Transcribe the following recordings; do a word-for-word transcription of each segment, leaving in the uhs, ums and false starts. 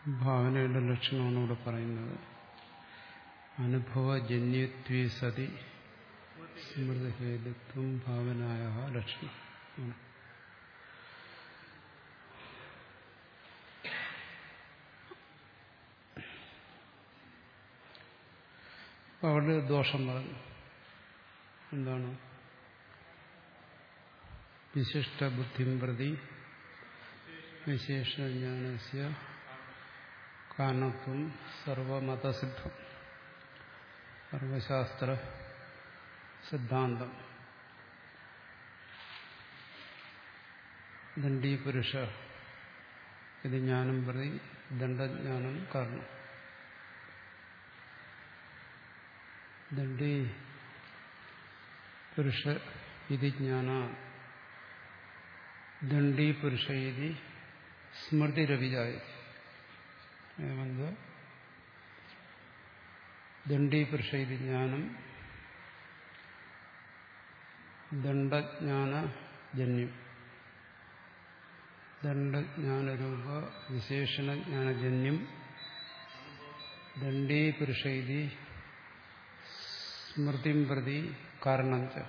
ഭാവനയുടെ ലക്ഷണമാണ് ഇവിടെ പറയുന്നത്. അനുഭവജന്യത്വേ സതി സ്മൃതിഹേതുത്വം ഭാവനായ ലക്ഷണം. അവിടെ ദോഷം പറഞ്ഞു. എന്താണ്? വിശിഷ്ടബുദ്ധിം പ്രതി വിശേഷജ്ഞാനസ്യ കാരണത്വം സർവമതസിദ്ധം, സർവശാസ്ത്ര സിദ്ധാന്തം. ദണ്ഡീപുരുഷ ഇത് ജ്ഞാനം പ്രതി ദണ്ഡജ്ഞാനം കാരണം. ദണ്ഡീ പുരുഷ ഇതി ജ്ഞാന ദണ്ഡീപുരുഷ ഇതി സ്മൃതിരവിജായതി. ദണ്ഡീപുരുഷ ഇതി ജ്ഞാനം ദണ്ഡജ്ഞാനജന്യം, ദണ്ഡജ്ഞാനരൂപ വിശേഷണജ്ഞാനജന്യം. ദണ്ഡീപുരുഷ ഇതി സ്മൃതിം പ്രതി കാരണം ച.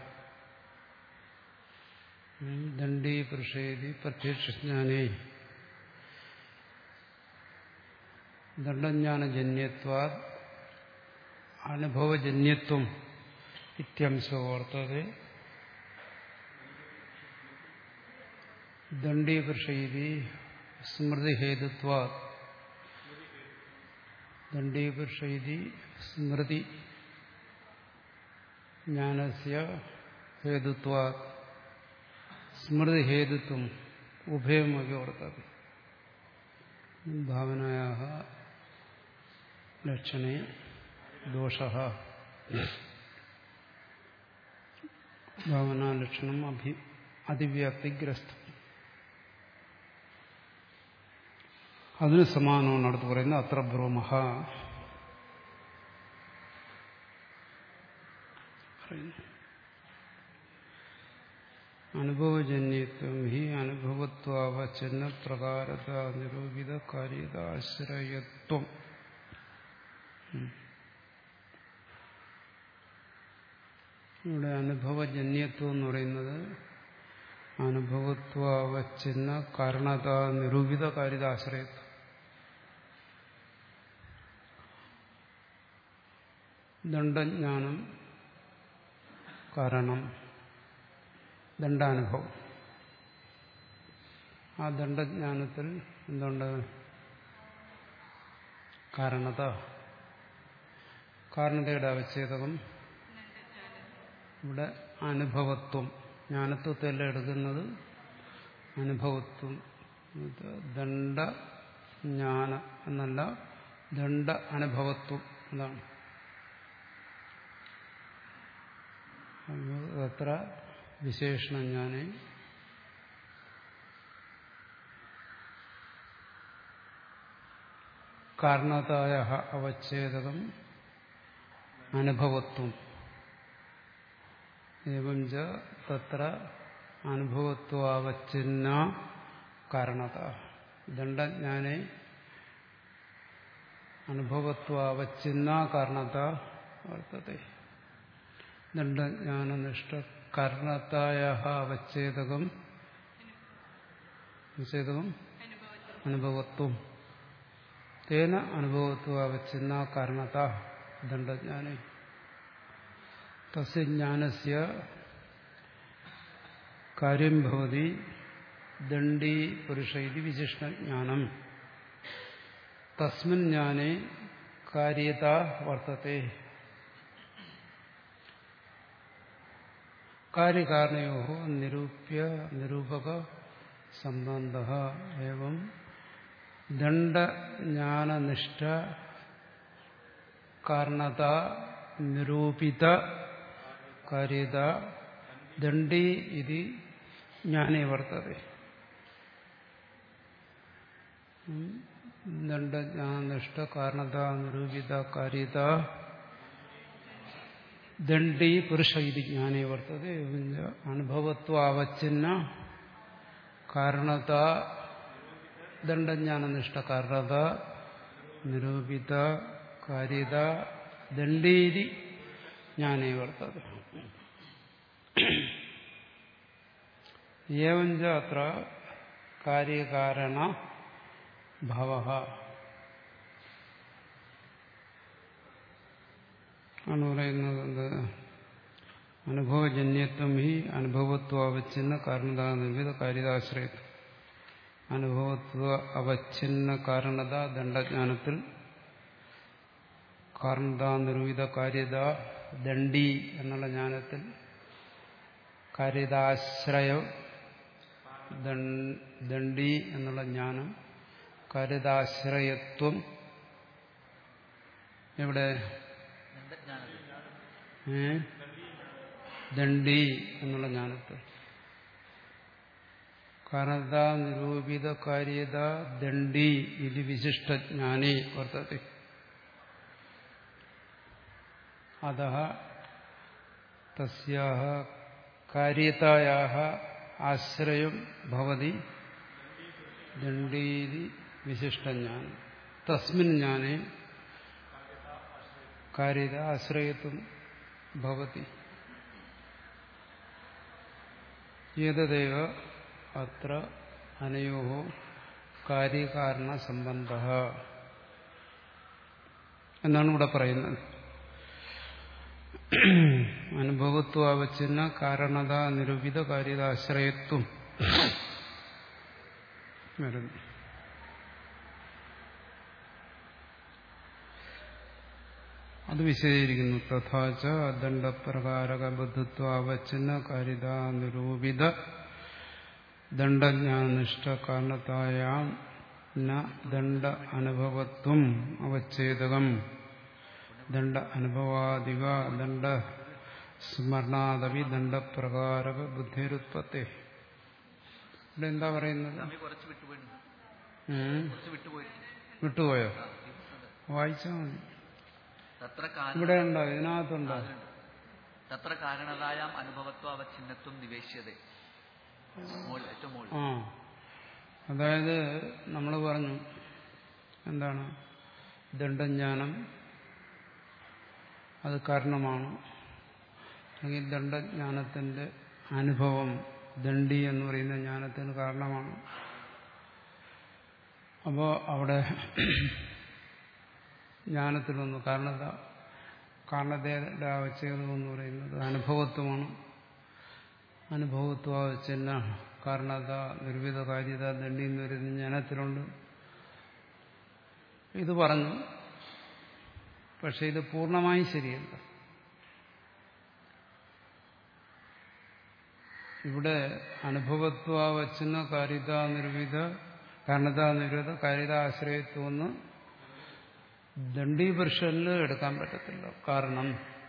ദണ്ഡീപുരുഷ ഇതി പ്രത്യക്ഷജ്ഞാനേ ദണ്ഡജ്ഞാനജന്യത്വാത് അനുഭവജന്യത്വം ഇത്യംശോ വർത്തതേ. ദണ്ഡീപുരുഷ ഇതി സ്മൃതിഹേതുത്വാത് ദണ്ഡീപുരുഷ ഇതി സ്മൃതി ജ്ഞാനസ്യ ഹേതുത്വാത് സ്മൃതിഹേതുത്വം ഉഭയമപി വർത്തതേ. ഭാവനായാഃ ലക്ഷണേ ദോഷഃ. ഭാവനാലക്ഷണം അഭി അതിവ്യാപ്തിഗ്രസ്തം. അതിന് സമാനമാണ് അടുത്ത് പറയുന്നത്. അത്ര ബ്രൂമഃ അനുഭവജന്യത്വം ഹി അനുഭവത്വാവച്ഛന്ന പ്രകാരത നിരൂപിത കാര്യത ആശ്രയത്വം. ഇവിടെ അനുഭവജന്യത്വം എന്ന് പറയുന്നത് അനുഭവത്വാവച്ഛന്ന കാരണത നിരൂപിത കാര്യത ആശ്രയത്വം. ദണ്ഡജ്ഞാനം കാരണം, ദണ്ഡാനുഭവം. ആ ദണ്ഡജ്ഞാനത്തിൽ എന്തുണ്ട്? കാരണത. കാരണതയുടെ അവച്ഛേദകം ഇവിടെ അനുഭവത്വം. ജ്ഞാനത്വത്തെല്ലാം എടുക്കുന്നത് അനുഭവത്വം. ദണ്ഡജ്ഞാന എന്നല്ല, ദണ്ഡ അനുഭവത്വം. അതാണ് അത്ര വിശേഷണജ്ഞാനേ കാരണതായ അവച്ഛേദകം അനുഭവത്വം. ഏവം ച തത്ര അനുഭവത്വാവച്ഛിന്ന കാരണത. ദണ്ഡജ്ഞാനേ അനുഭവത്വാവച്ഛിന്ന കാരണത വർത്തതേ. ദണ്ഡജ്ഞാനനിഷ്ഠ കാരണതായ അവച്ഛേദകം അവച്ഛേദകം അനുഭവത്വം. തേന അനുഭവത്വാവച്ഛിന്ന കാരണത ദണ്ഡജ്ഞാനേ. തസ്യ ജ്ഞാനസ്യ കാര്യം ഭവതി ദണ്ഡീ പുരുഷ ഇതി വിശിഷ്ടജ്ഞാനം. തസ്മിൻ ജ്ഞാനേ കാര്യത വർത്തത്തെ. കാര്യകാരണയോഃ നിരൂപ്യ നിരൂപക സംബന്ധഃ. ഏവം ദണ്ഡജ്ഞാനനിഷ്ഠ കാരണത നിരൂപിത കാര്യത ദണ്ഡീ ഇതി ജ്ഞാനേ വർത്തതേ. ദണ്ഡജ്ഞാനനിഷ്ഠ കാരണത നിരൂപിത കാര്യത ദണ്ഡീ പുരുഷ ഇതി ജ്ഞാനേ വർത്തതേ. അനുഭവത്വാവച്ഛിന്ന കാരണത ദണ്ഡജ്ഞാനനിഷ്ഠ കാരണത നിരൂപിത കാര്യത ദണ്ഡീതി ജ്ഞാനേ വർത്തതെ. ഏവഞ്ച അത്ര കാര്യകാരണ ഭവഃ ആണ് പറയുന്നത്. എന്ത് അനുഭവജന്യത്വം ഹി അനുഭവത്വ അവച്ഛിന്ന കാരണത നിർമ്മിത കാര്യതാശ്രയത്വം. അനുഭവത്വ അവച്ഛിന്ന കാരണത ദണ്ഡജ്ഞാനത്തിൽ, കാരണത നിർമ്മിത കാര്യത ദണ്ഡി എന്നുള്ള ജ്ഞാനത്തിൽ, കാര്യതാശ്രയ ദണ്ഡി എന്നുള്ള ജ്ഞാനം, കാര്യതാശ്രയത്വം എവിടെ? ഏ ദണ്ഡി എന്നുള്ള ജ്ഞാനത്തിൽ. കാരണത നിരൂപിത കാര്യത ദണ്ഡി ഇത് വിശിഷ്ടജ്ഞാനേ വർത്തത്തെ. അതഃ തസ്യാഹ കാര്യതായാഹ ആശ്രയം ഭവതി ദണ്ഡീതി വിശിഷ്ടജ്ഞാനം. തസ്മിൻ ജ്ഞാനേ കാര്യത ആശ്രയത്വം ഭവതി. ഏതദേവ അത്ര അനയോഹോ കാര്യകാരണ സംബന്ധഃ എന്നാണ് ഇവിടെ പറയുന്നത്. അനുഭവത്വാവച്ഛിന്ന കാരണത നിരൂപിത കാര്യത ആശ്രയത്വം വരുന്നു. അത് വിശദീകരിക്കുന്നു. തഥാച ദണ്ഡപ്രകാരക ബുദ്ധിത്വാവച്ഛിന്ന കാര്യത നിരൂപിത ദണ്ഡജ്ഞാനനിഷ്ഠ കാരണതായാം ന ദണ്ഡ അനുഭവത്വം അവച്ഛേദകം ദണ്ഡ അനുഭവാദിവ ദണ്ഡ സ്മരണാദവി ദണ്ഡപ്രകാരക ബുദ്ധിരുത്പത്തെ. ഇവിടെ എന്താ പറയുന്നത്? വിട്ടുപോയോ? വായിച്ചാൽ മതി. ഇവിടെ ഉണ്ടോ? ഇതിനകത്തുണ്ടോ? തത്ര കാരണതായാം അനുഭവത്വ അവച്ഛിന്നത്വം നിവേശ്യതേ. ആ അതായത് നമ്മൾ പറഞ്ഞു എന്താണ് ദണ്ഡജ്ഞാനം, അത് കാരണമാണ്. അല്ലെങ്കിൽ ദണ്ഡജ്ഞാനത്തിന്റെ അനുഭവം ദണ്ഡി എന്ന് പറയുന്ന ജ്ഞാനത്തിന് കാരണമാണ്. അപ്പോൾ അവിടെ ജ്ഞാനത്തിലൊന്ന് കാരണത കാരണതയുടെ ആവശ്യകത എന്ന് പറയുന്നത് അനുഭവത്വമാണ്. അനുഭവത്വാവച്ഛിന്ന കാരണത നിർവിധ കാര്യത ദണ്ഡി എന്ന് പറയുന്ന ജ്ഞാനത്തിലുണ്ട്. ഇത് പറഞ്ഞു. പക്ഷെ ഇത് പൂർണ്ണമായും ശരിയല്ല. ഇവിടെ അനുഭവത്വാവച്ഛിന്ന കാര്യത നിർവിധ കാരണത നിർവിധ കാര്യത ആശ്രയത്വമെന്ന് ദണ്ഡീപുരുഷനിൽ എടുക്കാൻ പറ്റത്തില്ല. കാരണം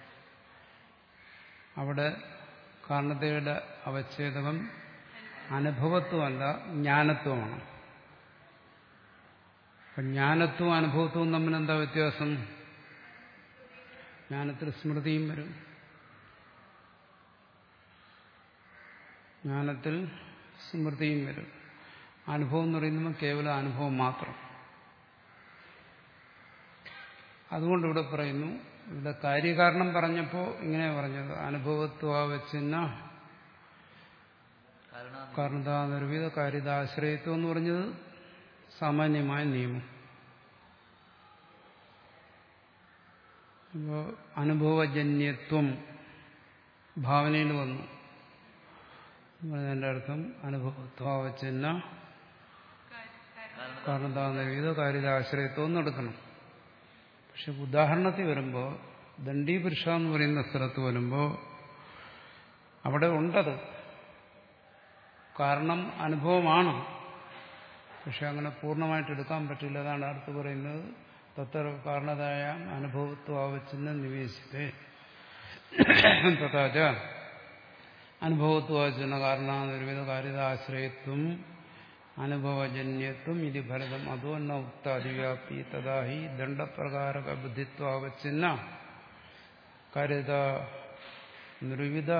അവിടെ കാരണതയുടെ അവച്ഛേദകം അനുഭവത്വമല്ല, ജ്ഞാനത്വമാണ്. അപ്പം ജ്ഞാനത്വവും അനുഭവത്വവും തമ്മിൽ എന്താ വ്യത്യാസം? ജ്ഞാനത്തിൽ സ്മൃതിയും വരും. ജ്ഞാനത്തിൽ സ്മൃതിയും വരും. അനുഭവം എന്ന് പറയുമ്പോൾ കേവലം അനുഭവം മാത്രം. അതുകൊണ്ട് ഇവിടെ പറയുന്നു, ഇവിടെ കാര്യകാരണം പറഞ്ഞപ്പോൾ ഇങ്ങനെ പറഞ്ഞത് അനുഭവത്വാവച്ഛിന്ന കാരണത നിർവിധ കാര്യതാശ്രയത്വം എന്ന് പറഞ്ഞത് സാമാന്യമായ നിയമം. ഇപ്പോൾ അനുഭവജന്യത്വം ഭാവനയിൽ വന്നു. അതിൻ്റെ അർത്ഥം അനുഭവത്വാവച്ഛിന്ന കാരണത നിർവിധ കാര്യതാശ്രയത്വം എന്ന് എടുക്കണം. പക്ഷെ ഉദാഹരണത്തിൽ വരുമ്പോൾ ദണ്ഡീപുരുഷ എന്ന് പറയുന്ന സ്ഥലത്ത് വരുമ്പോൾ അവിടെ ഉണ്ടത്. കാരണം അനുഭവമാണ്. പക്ഷെ അങ്ങനെ പൂർണ്ണമായിട്ട് എടുക്കാൻ പറ്റില്ല. അതാണ് അടുത്ത് പറയുന്നത് തത്ര കാരണതായ അനുഭവത്വാവച്ഛിന്ന നിവേശിതേ തഥാച അനുഭവത്വാവച്ഛിന്ന കാരണ നിർവിധ കാര്യതാശ്രയത്വം അനുഭവജന്യത്വം ഇത് ഫലതം അതോ ന ഉക്ത അതിവ്യാപ്തി തഥാഹി ദണ്ഡപ്രകാരക ബുദ്ധിത്വാവച്ഛിന്ന കാര്യത നിർവിധ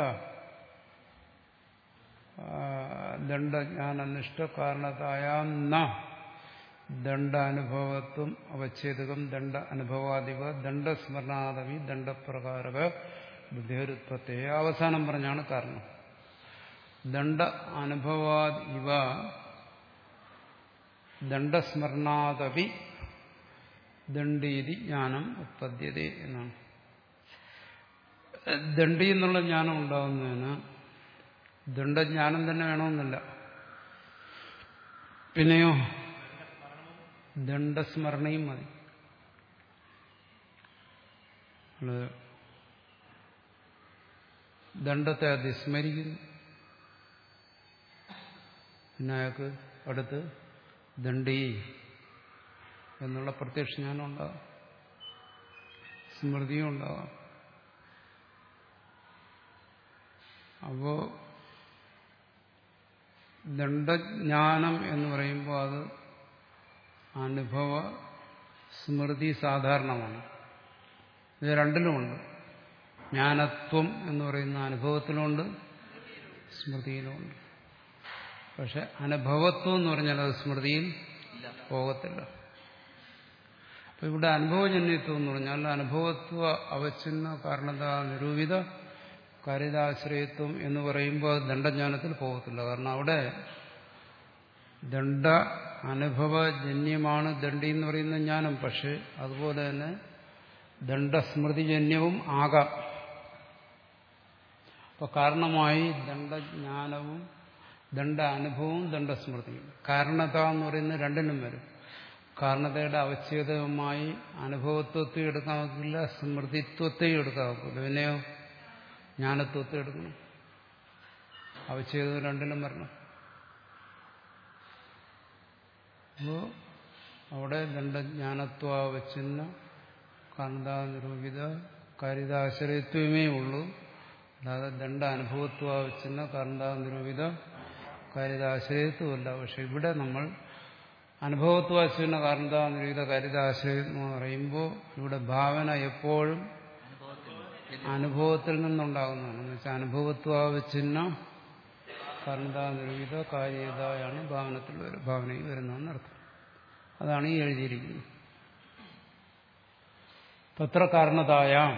ദണ്ഡജ്ഞാനനിഷ്ഠ കാരണതായാം ന ദണ്ഡ അനുഭവത്വം അവച്ഛേദകം ദണ്ഡ അനുഭവാദിവ ദണ്ഡസ്മരണാദവി ദണ്ഡപ്രകാരക ബുദ്ധിരുത്പത്തിയെ അവസാനം പറഞ്ഞാണ് കാരണം. ദണ്ഡ അനുഭവാദ് ഇവ ദണ്ഡസ്മരണാദവി ദണ്ഡീതി ജ്ഞാനം ഉത്പദ്യത എന്നാണ്. ദണ്ഡി എന്നുള്ള ജ്ഞാനം ഉണ്ടാകുന്നതിന് ദണ്ഡജ്ഞാനം തന്നെ വേണമെന്നില്ല. പിന്നെയോ ദണ്ഡസ്മരണയും മതി. ദണ്ഡത്തെ അതിസ്മരിക്കുന്നു, പിന്നെ അയാൾക്ക് അടുത്ത് ദണ്ഡി എന്നുള്ള പ്രത്യക്ഷ ജ്ഞാനം ഉണ്ടാകാം, സ്മൃതിയും ഉണ്ടാകാം. അപ്പോ ദണ്ഡജ്ഞാനം എന്ന് പറയുമ്പോൾ അത് അനുഭവ സ്മൃതി സാധാരണമാണ്. ഇത് രണ്ടിലുമുണ്ട്. ജ്ഞാനത്വം എന്ന് പറയുന്ന അനുഭവത്തിലുമുണ്ട്, സ്മൃതിയിലുമുണ്ട്. പക്ഷെ അനുഭവത്വം എന്ന് പറഞ്ഞാൽ അത് സ്മൃതിയിൽ പോകത്തില്ല. അപ്പൊ ഇവിടെ അനുഭവജന്യത്വം എന്ന് പറഞ്ഞാൽ അനുഭവത്വ അവച്ഛിന്ന കാരണത നിരൂപിത കാര്യതാശ്രയത്വം എന്ന് പറയുമ്പോൾ അത് ദണ്ഡജ്ഞാനത്തിൽ പോകത്തില്ല. കാരണം അവിടെ ദണ്ഡ അനുഭവജന്യമാണ് ദണ്ഡി എന്ന് പറയുന്ന ജ്ഞാനം. പക്ഷെ അതുപോലെ തന്നെ ദണ്ഡസ്മൃതിജന്യവും ആകാം. അപ്പൊ കാരണമായി ദണ്ഡജ്ഞാനവും ദണ്ഡ അനുഭവവും ദണ്ഡസ്മൃതിയും. കാരണത എന്ന് പറയുന്നത് രണ്ടിനും വരും. കാരണതയുടെ അവച്ഛേദമായി അനുഭവത്വത്തെ എടുക്കാൻ നോക്കില്ല, സ്മൃതിത്വത്തെയും എടുക്കാൻ നോക്കില്ല. പിന്നെയോ ജ്ഞാനത്വത്തെ എടുക്കണം. അവച്ഛേദം രണ്ടിലും വരണം. അപ്പോ അവിടെ ദണ്ഡജ്ഞാനത്വാവച്ഛിന്ന കാരണതാ നിരൂപിത കാര്യതാശ്രയത്വമേ ഉള്ളൂ. അല്ലാതെ ദണ്ഡ അനുഭവത്വാവച്ഛിന്ന കാരണതാ നിരൂപിത കാര്യതാശ്രയത്വമല്ല. പക്ഷെ ഇവിടെ നമ്മൾ അനുഭവത്വാശ്രയിക്കുന്ന കാരണതാ നിരൂപിത കാര്യതാശ്രയം എന്ന് പറയുമ്പോൾ ഇവിടെ ഭാവന എപ്പോഴും അനുഭവത്തിൽ നിന്നുണ്ടാകുന്നതാണ്. എന്ന് വെച്ചാൽ അനുഭവത്വാവച്ഛിന്ന കാരണതാ നിരൂപിത കാര്യതായാണ് ഭാവനത്തിൽ വരും ഭാവനയിൽ വരുന്നതെന്നർത്ഥം. അതാണ് ഈ എഴുതിയിരിക്കുന്നത്. തത്ര കാരണതായാം,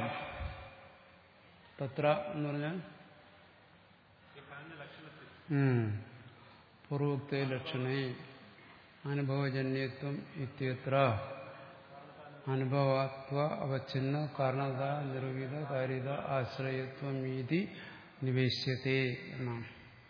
തത്ര എന്ന് പറഞ്ഞാൽ പൂർവോക്തേ ലക്ഷണേ അനുഭവജന്യത്വം ഇത്യത്ര അനുഭവത്വ അവച്ഛിന്ന കാരണത നിരൂപിത കാര്യത ആശ്രയത്വം ഇതി നിവേശ്യത്തെ എന്നാണ്.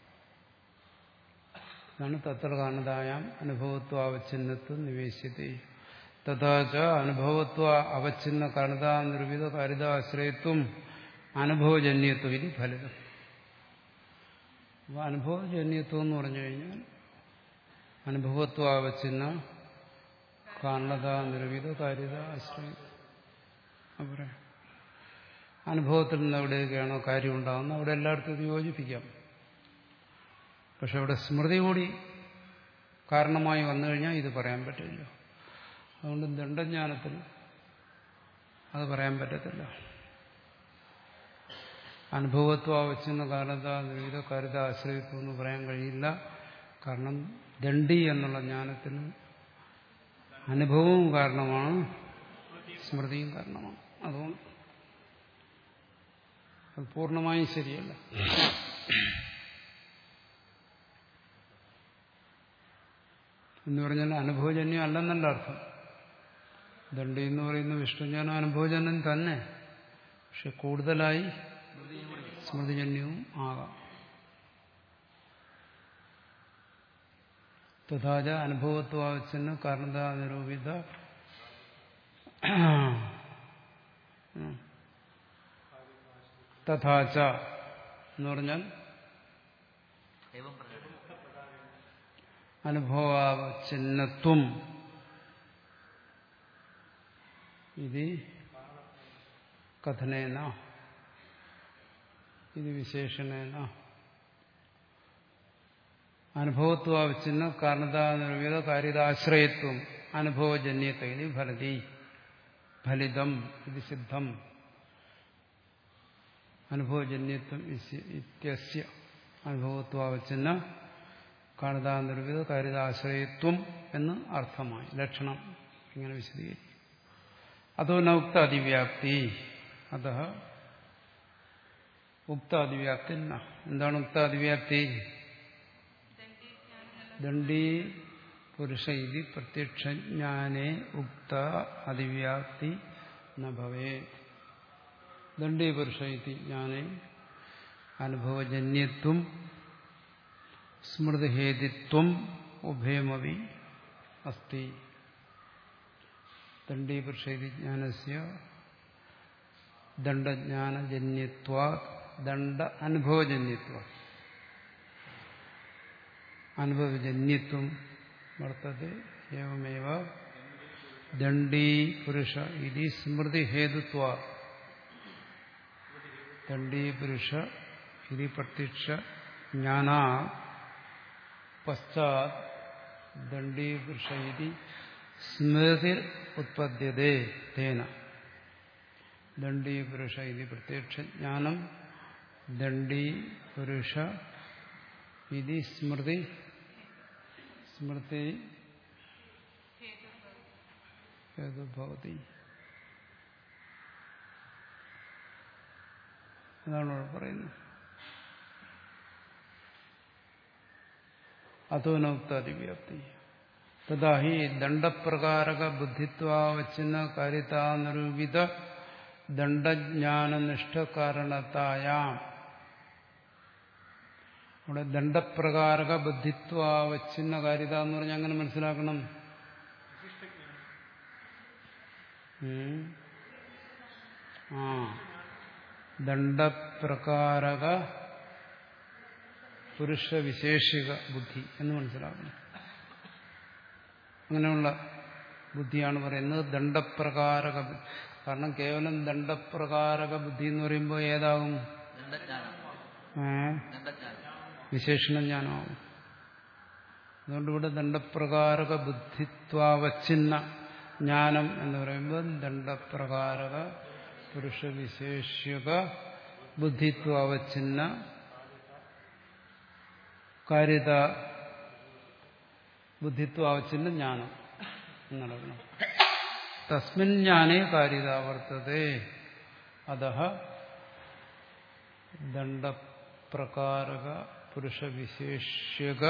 ഇതാണ് തത്ര കാരണതായാം അനുഭവത്വ അവച്ഛിന്നത്വം നിവേശ്യത്തെ. തഥാച അനുഭവത്വ അവച്ഛിന്ന കാരണത നിരൂപിത കാര്യത ആശ്രയത്വം അനുഭവജന്യത്വം ഇതി ഫലിതം. അപ്പോൾ അനുഭവജന്യത്വം എന്ന് പറഞ്ഞു കഴിഞ്ഞാൽ അനുഭവത്വ അവച്ഛിന്ന കാരണത നിരൂപിത കാര്യത ആശ്രയം. അപ്പോൾ അനുഭവത്തിൽ നിന്ന് എവിടെയൊക്കെയാണോ കാര്യം ഉണ്ടാകുന്നത് അവിടെ എല്ലായിടത്തും ഇത് യോജിപ്പിക്കാം. പക്ഷെ അവിടെ സ്മൃതി കൂടി കാരണമായി വന്നു കഴിഞ്ഞാൽ ഇത് പറയാൻ പറ്റില്ല. അതുകൊണ്ട് ദണ്ഡജ്ഞാനത്തിൽ അത് പറയാൻ പറ്റത്തില്ല. അനുഭവത്വ അവച്ഛിന്ന കാരണത നിരൂപിത കാര്യത ആശ്രയത്വം എന്ന് പറയാൻ കഴിയില്ല. കാരണം ദണ്ഡി എന്നുള്ള ജ്ഞാനത്തിന് അനുഭവവും കാരണമാണ്, സ്മൃതിയും കാരണമാണ്. അതുകൊണ്ട് അത് പൂർണ്ണമായും ശരിയല്ല. എന്ന് പറഞ്ഞാൽ അനുഭവജന്യം അല്ലെന്നല്ല അർത്ഥം. ദണ്ഡി എന്ന് പറയുന്ന വിഷ്ണുജ്ഞാനം അനുഭവജന്യം തന്നെ, പക്ഷെ കൂടുതലായി സ്മൃതിജന്യവും ആകാം. തഥാച അനുഭവത്വാവച്ഛിന്ന കാരണതാ നിരൂപിത തഥാച എന്ന് പറഞ്ഞാൽ അനുഭവാവച്ഛിന്നത്വം ഇത് കഥനേന ഇത് വിശേഷണേന അനുഭവത്വാവച്ഛിന്ന കാരണതാ നിരൂപിത കാര്യതാശ്രയത്വം അനുഭവജന്യത്വ ഇത് ഫലതി ഫലിതം ഇത് സിദ്ധം. അനുഭവജന്യത്വം ഇത്യസ്യ അനുഭവത്വാവച്ഛിന്ന കാരിതാനിരൂപിത കാരിതാശ്രയത്വം എന്ന് അർത്ഥമായി. ലക്ഷണം ഇങ്ങനെ വിശദീകരിക്കും. അതോ നൗക്ത അതിവ്യാപ്തി അത ഉക്ത അതിവ്യാപ്തി. എന്താണ് ഉക്ത അതിവ്യാപ്തി? ദണ്ഡീ പുരുഷ ഇതി പ്രത്യക്ഷജ്ഞാനേ ഉക്ത അതിവ്യാപ്തി ന ഭവേത്. ദണ്ഡീ പുരുഷ ഇതി ജ്ഞാനേ അനുഭവജന്യത്വം സ്മൃതിഹേതിത്വം ഉഭയമപി അസ്തി. ദണ്ഡീ പുരുഷ ഇതി ജ്ഞാനസ്യ ദണ്ഡജ്ഞാനജന്യത്വാ ദണ്ഡ അനുഭവജന്യത്വം അനുഭവജന്യത്വം വർത്തത്തെ. ഏവമേവ ദണ്ഡീ പുരുഷ ഇതി സ്മൃതിഹേതുത്വാ ദണ്ഡീ പുരുഷ ഇതി പ്രത്യക്ഷ ജ്ഞാനാ പശ്ചാത് ദണ്ഡീ പുരുഷ ഇതി സ്മൃതി ഉത്പദ്യതേ തേന. ദണ്ഡീ പുരുഷ ഇതി പ്രത്യക്ഷ ജ്ഞാനം ദണ്ഡീ പുരുഷ ഇതി സ്മൃതി സ്മൃതി ഹേതുഭവതി. അതാണ് അവിടെ പറയുന്നത്. അതോ നോക്ത അതിവ്യാപ്തി തഥാ ഹി ദണ്ഡപ്രകാരക ബുദ്ധിത്വാവച്ഛിന്ന കാര്യതാനിരൂപിത ദണ്ഡജ്ഞാനനിഷ്ഠകാരണതായാം. അവിടെ ദണ്ഡപ്രകാരക ബുദ്ധിത്വാവച്ഛിന്ന കാര്യത എന്ന് പറഞ്ഞാൽ അങ്ങനെ മനസ്സിലാക്കണം. ആ ദണ്ഡപ്രകാരക പുരുഷവിശേഷിക ബുദ്ധി എന്ന് മനസ്സിലാക്കണം. അങ്ങനെയുള്ള ബുദ്ധിയാണ് പറയുന്നത് ദണ്ഡപ്രകാരക ബുദ്ധി. കാരണം കേവലം ദണ്ഡപ്രകാരക ബുദ്ധി എന്ന് പറയുമ്പോൾ ഏതാകും? വിശേഷണ ജ്ഞാനമാകും. അതുകൊണ്ട് ഇവിടെ ദണ്ഡപ്രകാരക ബുദ്ധിത്വാവച്ഛിന്ന ജ്ഞാനം എന്ന് പറയുമ്പോൾ ദണ്ഡപ്രകാരക പുരുഷവിശേഷിക ബുദ്ധിത്വാവച്ഛിന്ന കാര്യത ബുദ്ധിത്വാവച്ഛിന്ന ജ്ഞാനം നടക്കണം. തസ്മിൻ ജ്ഞാനേ കാര്യത വർത്തതേ. അതഃ ദണ്ഡപ്രകാരക പുരുഷവിശേഷ്യക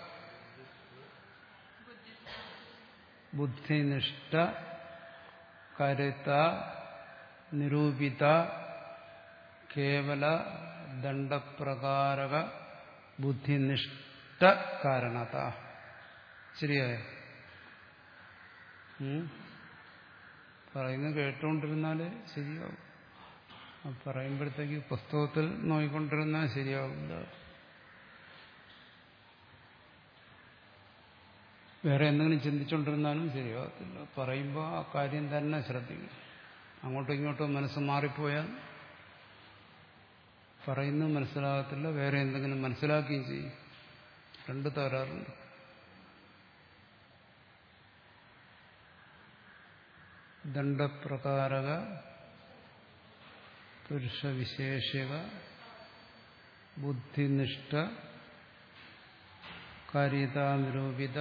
ബുദ്ധിനിഷ്ഠ കാര്യത നിരൂപിത കേവല ദണ്ഡപ്രകാരക ബുദ്ധിനിഷ്ഠ കാരണത. ശരിയായോ? പറയുന്നത് കേട്ടുകൊണ്ടിരുന്നാലേ ശരിയാവും. പറയുമ്പോഴത്തേക്ക് പുസ്തകത്തിൽ നോക്കിക്കൊണ്ടിരുന്നാൽ ശരിയാവില്ല. വേറെ എന്തെങ്കിലും ചിന്തിച്ചുകൊണ്ടിരുന്നാലും ശരിയാകത്തില്ല. പറയുമ്പോൾ ആ കാര്യം തന്നെ ശ്രദ്ധിക്കും. അങ്ങോട്ടും ഇങ്ങോട്ടും മനസ്സ് മാറിപ്പോയാൽ പറയുന്നത് മനസ്സിലാകത്തില്ല, വേറെ എന്തെങ്കിലും മനസ്സിലാക്കുകയും ചെയ്യും. രണ്ട് തകരാറുണ്ട്. ദണ്ഡപ്രകാരക പുരുഷവിശേഷിക ബുദ്ധിനിഷ്ഠ കാര്യതാനിരൂപിത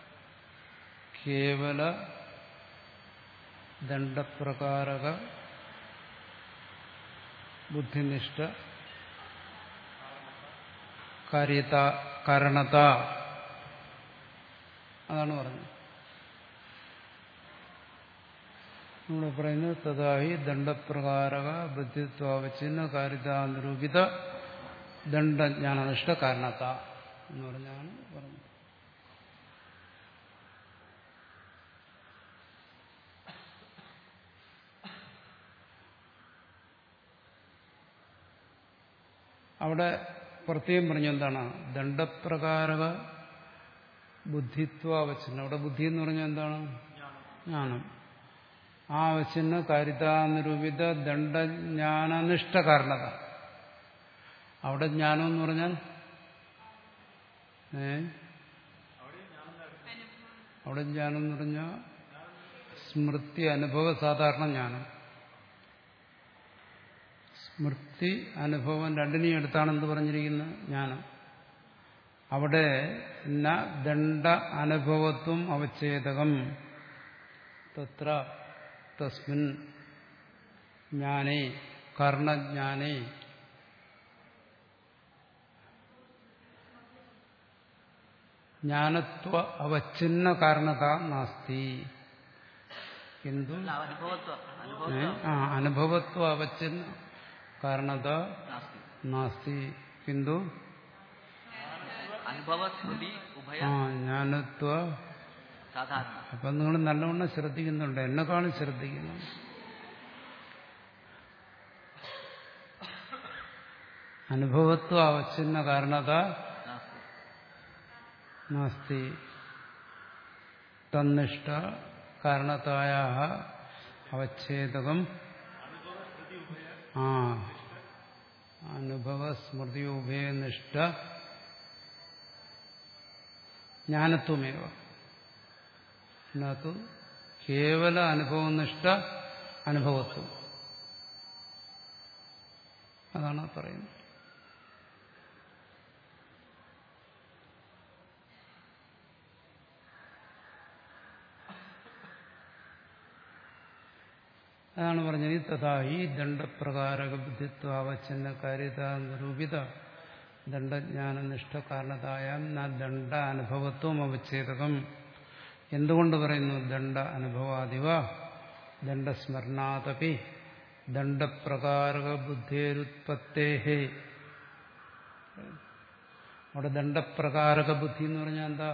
കേവല ദണ്ഡപ്രകാരക ബുദ്ധിനിഷ്ഠ കാര്യത കാരണത. അതാണ് പറഞ്ഞത്. ഇവിടെ പറയുന്നത് തഥാഹി ദണ്ഡപ്രകാരക ബുദ്ധിത്വാവച്ഛിന്ന കാര്യതാനിരൂപിത ദണ്ഡജ്ഞാനനിഷ്ഠ കാരണത എന്ന് പറഞ്ഞാണ് പറഞ്ഞത്. അവിടെ പ്രത്യേകം പറഞ്ഞു എന്താണ് ദണ്ഡപ്രകാരക ബുദ്ധിത്വാവച്ഛിന്ന. അവിടെ ബുദ്ധി എന്ന് പറഞ്ഞാൽ എന്താണ്? ജ്ഞാനം. ആ അവച്ഛിന്ന കാര്യതാനിരൂപിത ദണ്ഡജ്ഞാനനിഷ്ഠ കാരണത. അവിടെ ജ്ഞാനം എന്ന് പറഞ്ഞാൽ ഏ അവിടെ ജ്ഞാനം എന്ന് പറഞ്ഞാൽ സ്മൃതി അനുഭവ സാധാരണ ജ്ഞാനം. സ്മൃതി അനുഭവം രണ്ടിനെയും എടുത്താണ് എന്ത് പറഞ്ഞിരിക്കുന്നത്? ജ്ഞാനം. അവിടെ ന ദണ്ഡ അനുഭവത്വം അവച്ഛേദകം തത്ര തസ്മിൻ ജ്ഞാനേ കർണജ്ഞാനേ ജ്ഞാനത്വ അവച്ഛിന്ന കാരണത നാസ്തി. കിന്തു ആ അനുഭവത്വ അവച്ഛിന്ന കാരണത നാസ്തി. കിന്തു ആ ജ്ഞാനത്വ. അപ്പൊ നിങ്ങൾ നല്ലവണ്ണം ശ്രദ്ധിക്കുന്നുണ്ട്, എന്നെക്കാളും ശ്രദ്ധിക്കുന്നു. അനുഭവത്വ അവച്ഛിന്ന കാരണത നാസ്തി. തന്നിഷ്ഠ കാരണതായ അവച്ഛേദകം ആ അനുഭവ സ്മൃതിയുഭയനിഷ്ഠ ജ്ഞാനത്വമേവ. അതിനകത്ത് കേവല അനുഭവനിഷ്ഠ അനുഭവത്വം, അതാണ് പറയുന്നത്. അതാണ് പറഞ്ഞത്. തഥാ ഈ ദണ്ഡപ്രകാരക ബുദ്ധിത്വാവച്ഛിന്ന കാര്യത നിരൂപിത ദണ്ഡജ്ഞാനനിഷ്ഠ കാരണതായാം ന ദണ്ഡ അനുഭവത്വം അവച്ഛേദകം. എന്തുകൊണ്ട് പറയുന്നു? ദണ്ഡ അനുഭവാദിവ ദണ്ഡസ്മരണാദപി ദണ്ഡപ്രകാരക ബുദ്ധിരുത്പത്തേഹേ. അവിടെ ദണ്ഡപ്രകാരക ബുദ്ധി എന്ന് പറഞ്ഞാൽ എന്താ?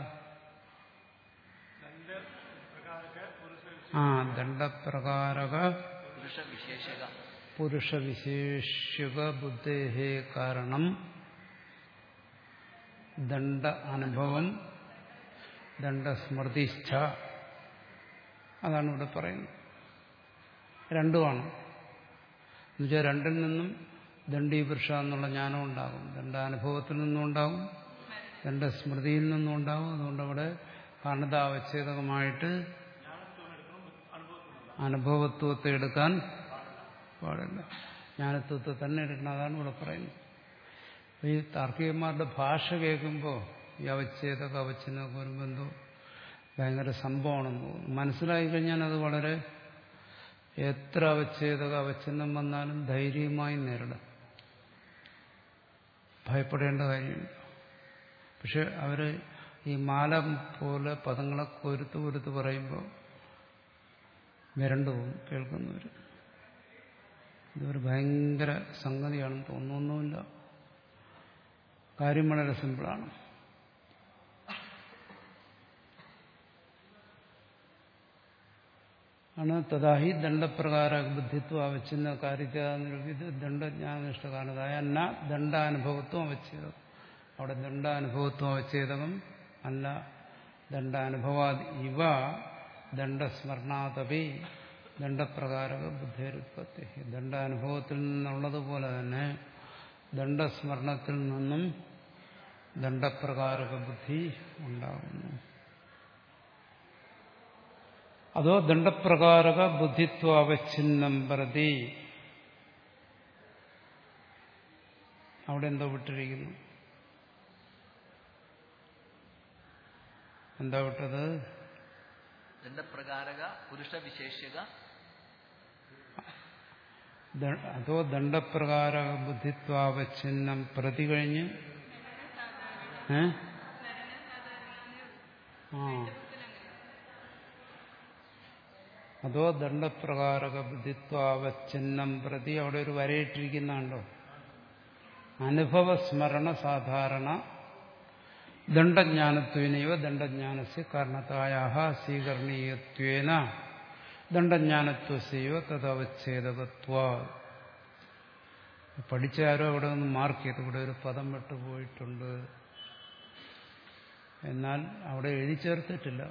ആ ദണ്ഡപ്രകാരക പുരുഷവിശേഷക ബുദ്ധേഹേ കാരണം ദണ്ഡ അനുഭവം ദണ്ഡസ്മൃതിഷ്ഠ. അതാണ് ഇവിടെ പറയുന്നത്. രണ്ടുമാണ്. എന്നുവെച്ചാൽ രണ്ടിൽ നിന്നും ദണ്ഡീപുരുഷ എന്നുള്ള ജ്ഞാനം ഉണ്ടാകും. ദണ്ഡാനുഭവത്തിൽ നിന്നും ഉണ്ടാകും, ദണ്ഡസ്മൃതിയിൽ നിന്നും ഉണ്ടാകും. അതുകൊണ്ട് അവിടെ കാരണതാവച്ഛേദകമായിട്ട് അനുഭവത്വത്തെ എടുക്കാൻ പാടില്ല, ജ്ഞാനത്വത്തെ തന്നെ എടുക്കണം. അതാണ് ഇവിടെ പറയുന്നത്. ഈ താർക്കികന്മാരുടെ ഭാഷ കേൾക്കുമ്പോൾ ഈ അവച്ഛേദക അവച്ഛിന്നൊക്കെ വരുമ്പോൾ എന്തോ ഭയങ്കര സംഭവമാണെന്ന് തോന്നുന്നു. മനസ്സിലായി കഴിഞ്ഞാൽ അത് വളരെ, എത്ര അവച്ഛേദക അവച്ഛിന്നം വന്നാലും ധൈര്യമായി നേരിടാം, ഭയപ്പെടേണ്ട കാര്യമില്ല. പക്ഷെ അവർ ഈ മാല പോലെ പദങ്ങളെ കൊരുത്ത് കൊരുത്ത് പറയുമ്പോൾ വരണ്ടു പോകും കേൾക്കുന്നവർ. ഇതൊരു ഭയങ്കര സംഗതിയാണെന്ന് തോന്നുന്നൊന്നുമില്ല. കാര്യം വളരെ സിമ്പിളാണ്. ആണ് തഥാഹി ദണ്ഡപ്രകാര ബുദ്ധിത്വം അവച്ഛിന്ന കാര്യത് ദണ്ഡജ്ഞാനനിഷ്ഠ കാരണതായ അന്ന ദണ്ഡാനുഭവത്വം അവച്ഛേദം. അവിടെ ദണ്ഡാനുഭവത്വം അവച്ഛേദകം അല്ല. ദണ്ഡാനുഭവാദി ഇവ ദണ്ഡസ്മരണാദപി ദണ്ഡപ്രകാരക ബുദ്ധിരുത്പത്തി. ദണ്ഡാനുഭവത്തിൽ നിന്നുള്ളതുപോലെ തന്നെ ദണ്ഡസ്മരണത്തിൽ നിന്നും ദണ്ഡപ്രകാരക ബുദ്ധി ഉണ്ടാകുന്നു. അതോ ദണ്ഡപ്രകാരക ബുദ്ധിത്വാവച്ഛിന്നം പ്രതി. അവിടെ എന്തോ വിട്ടിരിക്കുന്നു. എന്താ വിട്ടത്? ദണ്ഡപ്രകാരക പുരുഷവിശേഷക അതോ ദണ്ഡപ്രകാരക ബുദ്ധിത്വാവച്ഛിന്നം പ്രതി കഴിഞ്ഞ് ഏ ആ അതോ ദണ്ഡപ്രകാരക ബുദ്ധിത്വാവച്ഛിന്നം പ്രതി. അവിടെ ഒരു വരയിട്ടിരിക്കുന്നുണ്ടോ? അനുഭവസ്മരണ സാധാരണ ദണ്ഡജ്ഞാനത്വേനൈവ ദണ്ഡജ്ഞാനസ്യ കാരണതായ സ്വീകരണീയത്വേന ദണ്ഡജ്ഞാനത്വസ്യൈവ തദവച്ഛേദകത്വാ. പഠിച്ചാരോ അവിടെ ഒന്ന് മാർക്ക് ചെയ്ത് ഇവിടെ ഒരു പദം വിട്ടുപോയിട്ടുണ്ട്, എന്നാൽ അവിടെ എഴുതി ചേർത്തിട്ടില്ല.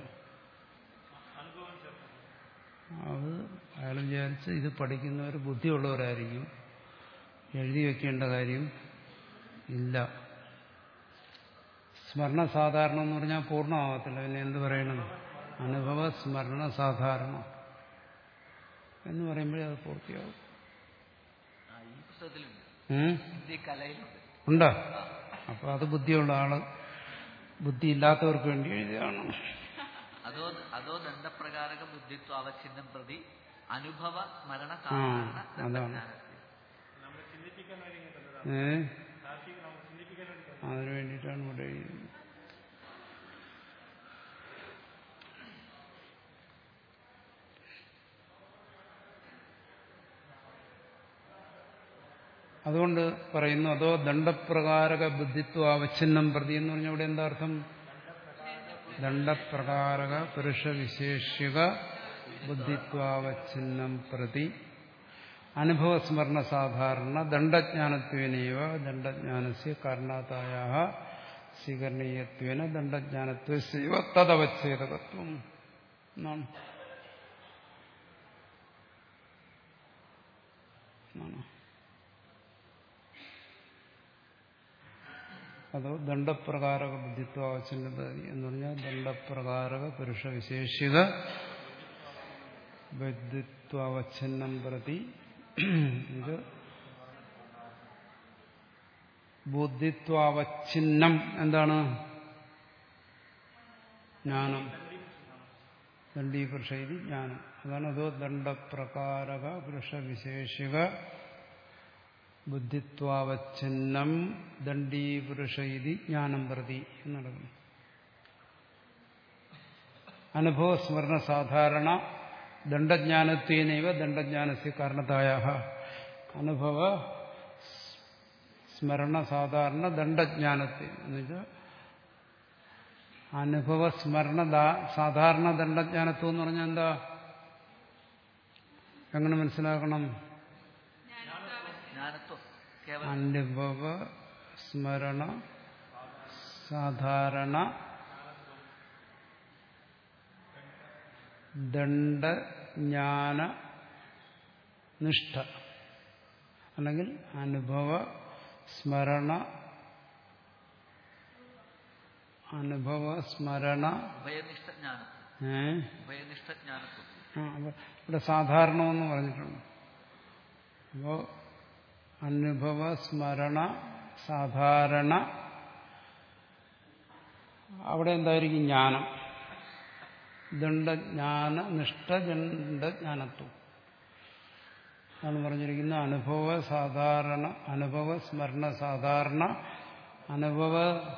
അത് അയാൾ വിചാരിച്ച് ഇത് പഠിക്കുന്നവർ ബുദ്ധിയുള്ളവരായിരിക്കും, എഴുതി വെക്കേണ്ട കാര്യം ഇല്ല. സ്മരണ സാധാരണ എന്ന് പറഞ്ഞാൽ പൂർണ്ണമാകത്തില്ല. പിന്നെ എന്ത് പറയണം? അനുഭവ സ്മരണ സാധാരണ എന്ന് പറയുമ്പോഴേ അത് പൂർത്തിയാവും. ഉണ്ടോ? അപ്പൊ അത് ബുദ്ധിയുള്ള ആള് ബുദ്ധി ഇല്ലാത്തവർക്ക് വേണ്ടി എഴുതിയതാണ്. അതോ അതോ ദണ്ഡപ്രകാരക ബുദ്ധിത്വ അവച്ഛിന്നം പ്രതി അനുഭവ സ്മരണ ആ അതാണ്. ഏ അതിനു വേണ്ടിയിട്ടാണ് ഇവിടെ എഴുതിയത്. അതുകൊണ്ട് പറയുന്നു അതോ ദണ്ഡപ്രകാരക ബുദ്ധിത്വ അവച്ഛിന്നം പ്രതി എന്ന് പറഞ്ഞാൽ ഇവിടെ എന്താ അർത്ഥം? ദണ്ഡപ്രകാരക പുരുഷവിശേഷിക ബുദ്ധിത്വാവച്ഛിന്നം പ്രതി അനുഭവസ്മരണ സാധാരണ ദണ്ഡജ്ഞാനത്വേനൈവ ദണ്ഡജ്ഞാനസ്യ കാരണാതായ സ്വീകരണീയത്വേന ദണ്ഡജ്ഞാനത്വസ്യൈവ തദവച്ഛേദകത്വം എന്നാണ്. അതോ ദണ്ഡപ്രകാരക ബുദ്ധിത്വാവച്ഛിന്നം പ്രതി എന്ന് പറഞ്ഞാൽ ദണ്ഡപ്രകാരക പുരുഷവിശേഷിക ബുദ്ധിത്വാവച്ഛിന്നം പ്രതി ഇത് ബുദ്ധിത്വാവച്ഛിന്നം എന്താണ്? ജ്ഞാനം. ദണ്ഡീപുരുഷ ഇത് ജ്ഞാനം. അതാണ് അതോ ദണ്ഡപ്രകാരക പുരുഷവിശേഷിക ബുദ്ധിത്വാവച്ഛിന്നം ദണ്ഡീപുരുഷ ഇത് ജ്ഞാനം പ്രതി എന്നടക്കണം. അനുഭവസ്മരണ സാധാരണ ദണ്ഡജ്ഞാനത്വേനൈവ ദണ്ഡജ്ഞാനസ്യ കാരണതായ അനുഭവ സ്മരണ സാധാരണ ദണ്ഡജ്ഞാനത്തെ എന്നുവെച്ചാൽ അനുഭവ സ്മരണ സാധാരണ ദണ്ഡജ്ഞാനത്വം എന്ന് പറഞ്ഞാൽ എന്താ? എങ്ങനെ മനസ്സിലാക്കണം? അനുഭവ സ്മരണ സാധാരണ ദണ്ഡജ്ഞാന നിഷ്ഠ അല്ലെങ്കിൽ അനുഭവ സ്മരണ അനുഭവ സ്മരണ ഇവിടെ സാധാരണമെന്ന് പറഞ്ഞിട്ടുണ്ട്. അപ്പോ അനുഭവ സ്മരണ സാധാരണ അവിടെ എന്തായിരിക്കും? ജ്ഞാനം. ദണ്ഡജ്ഞാന നിഷ്ഠ ദണ്ഡജ്ഞാനത്വം ആണ് പറഞ്ഞിരിക്കുന്നത്. അനുഭവ സാധാരണ അനുഭവ സ്മരണ സാധാരണ അനുഭവ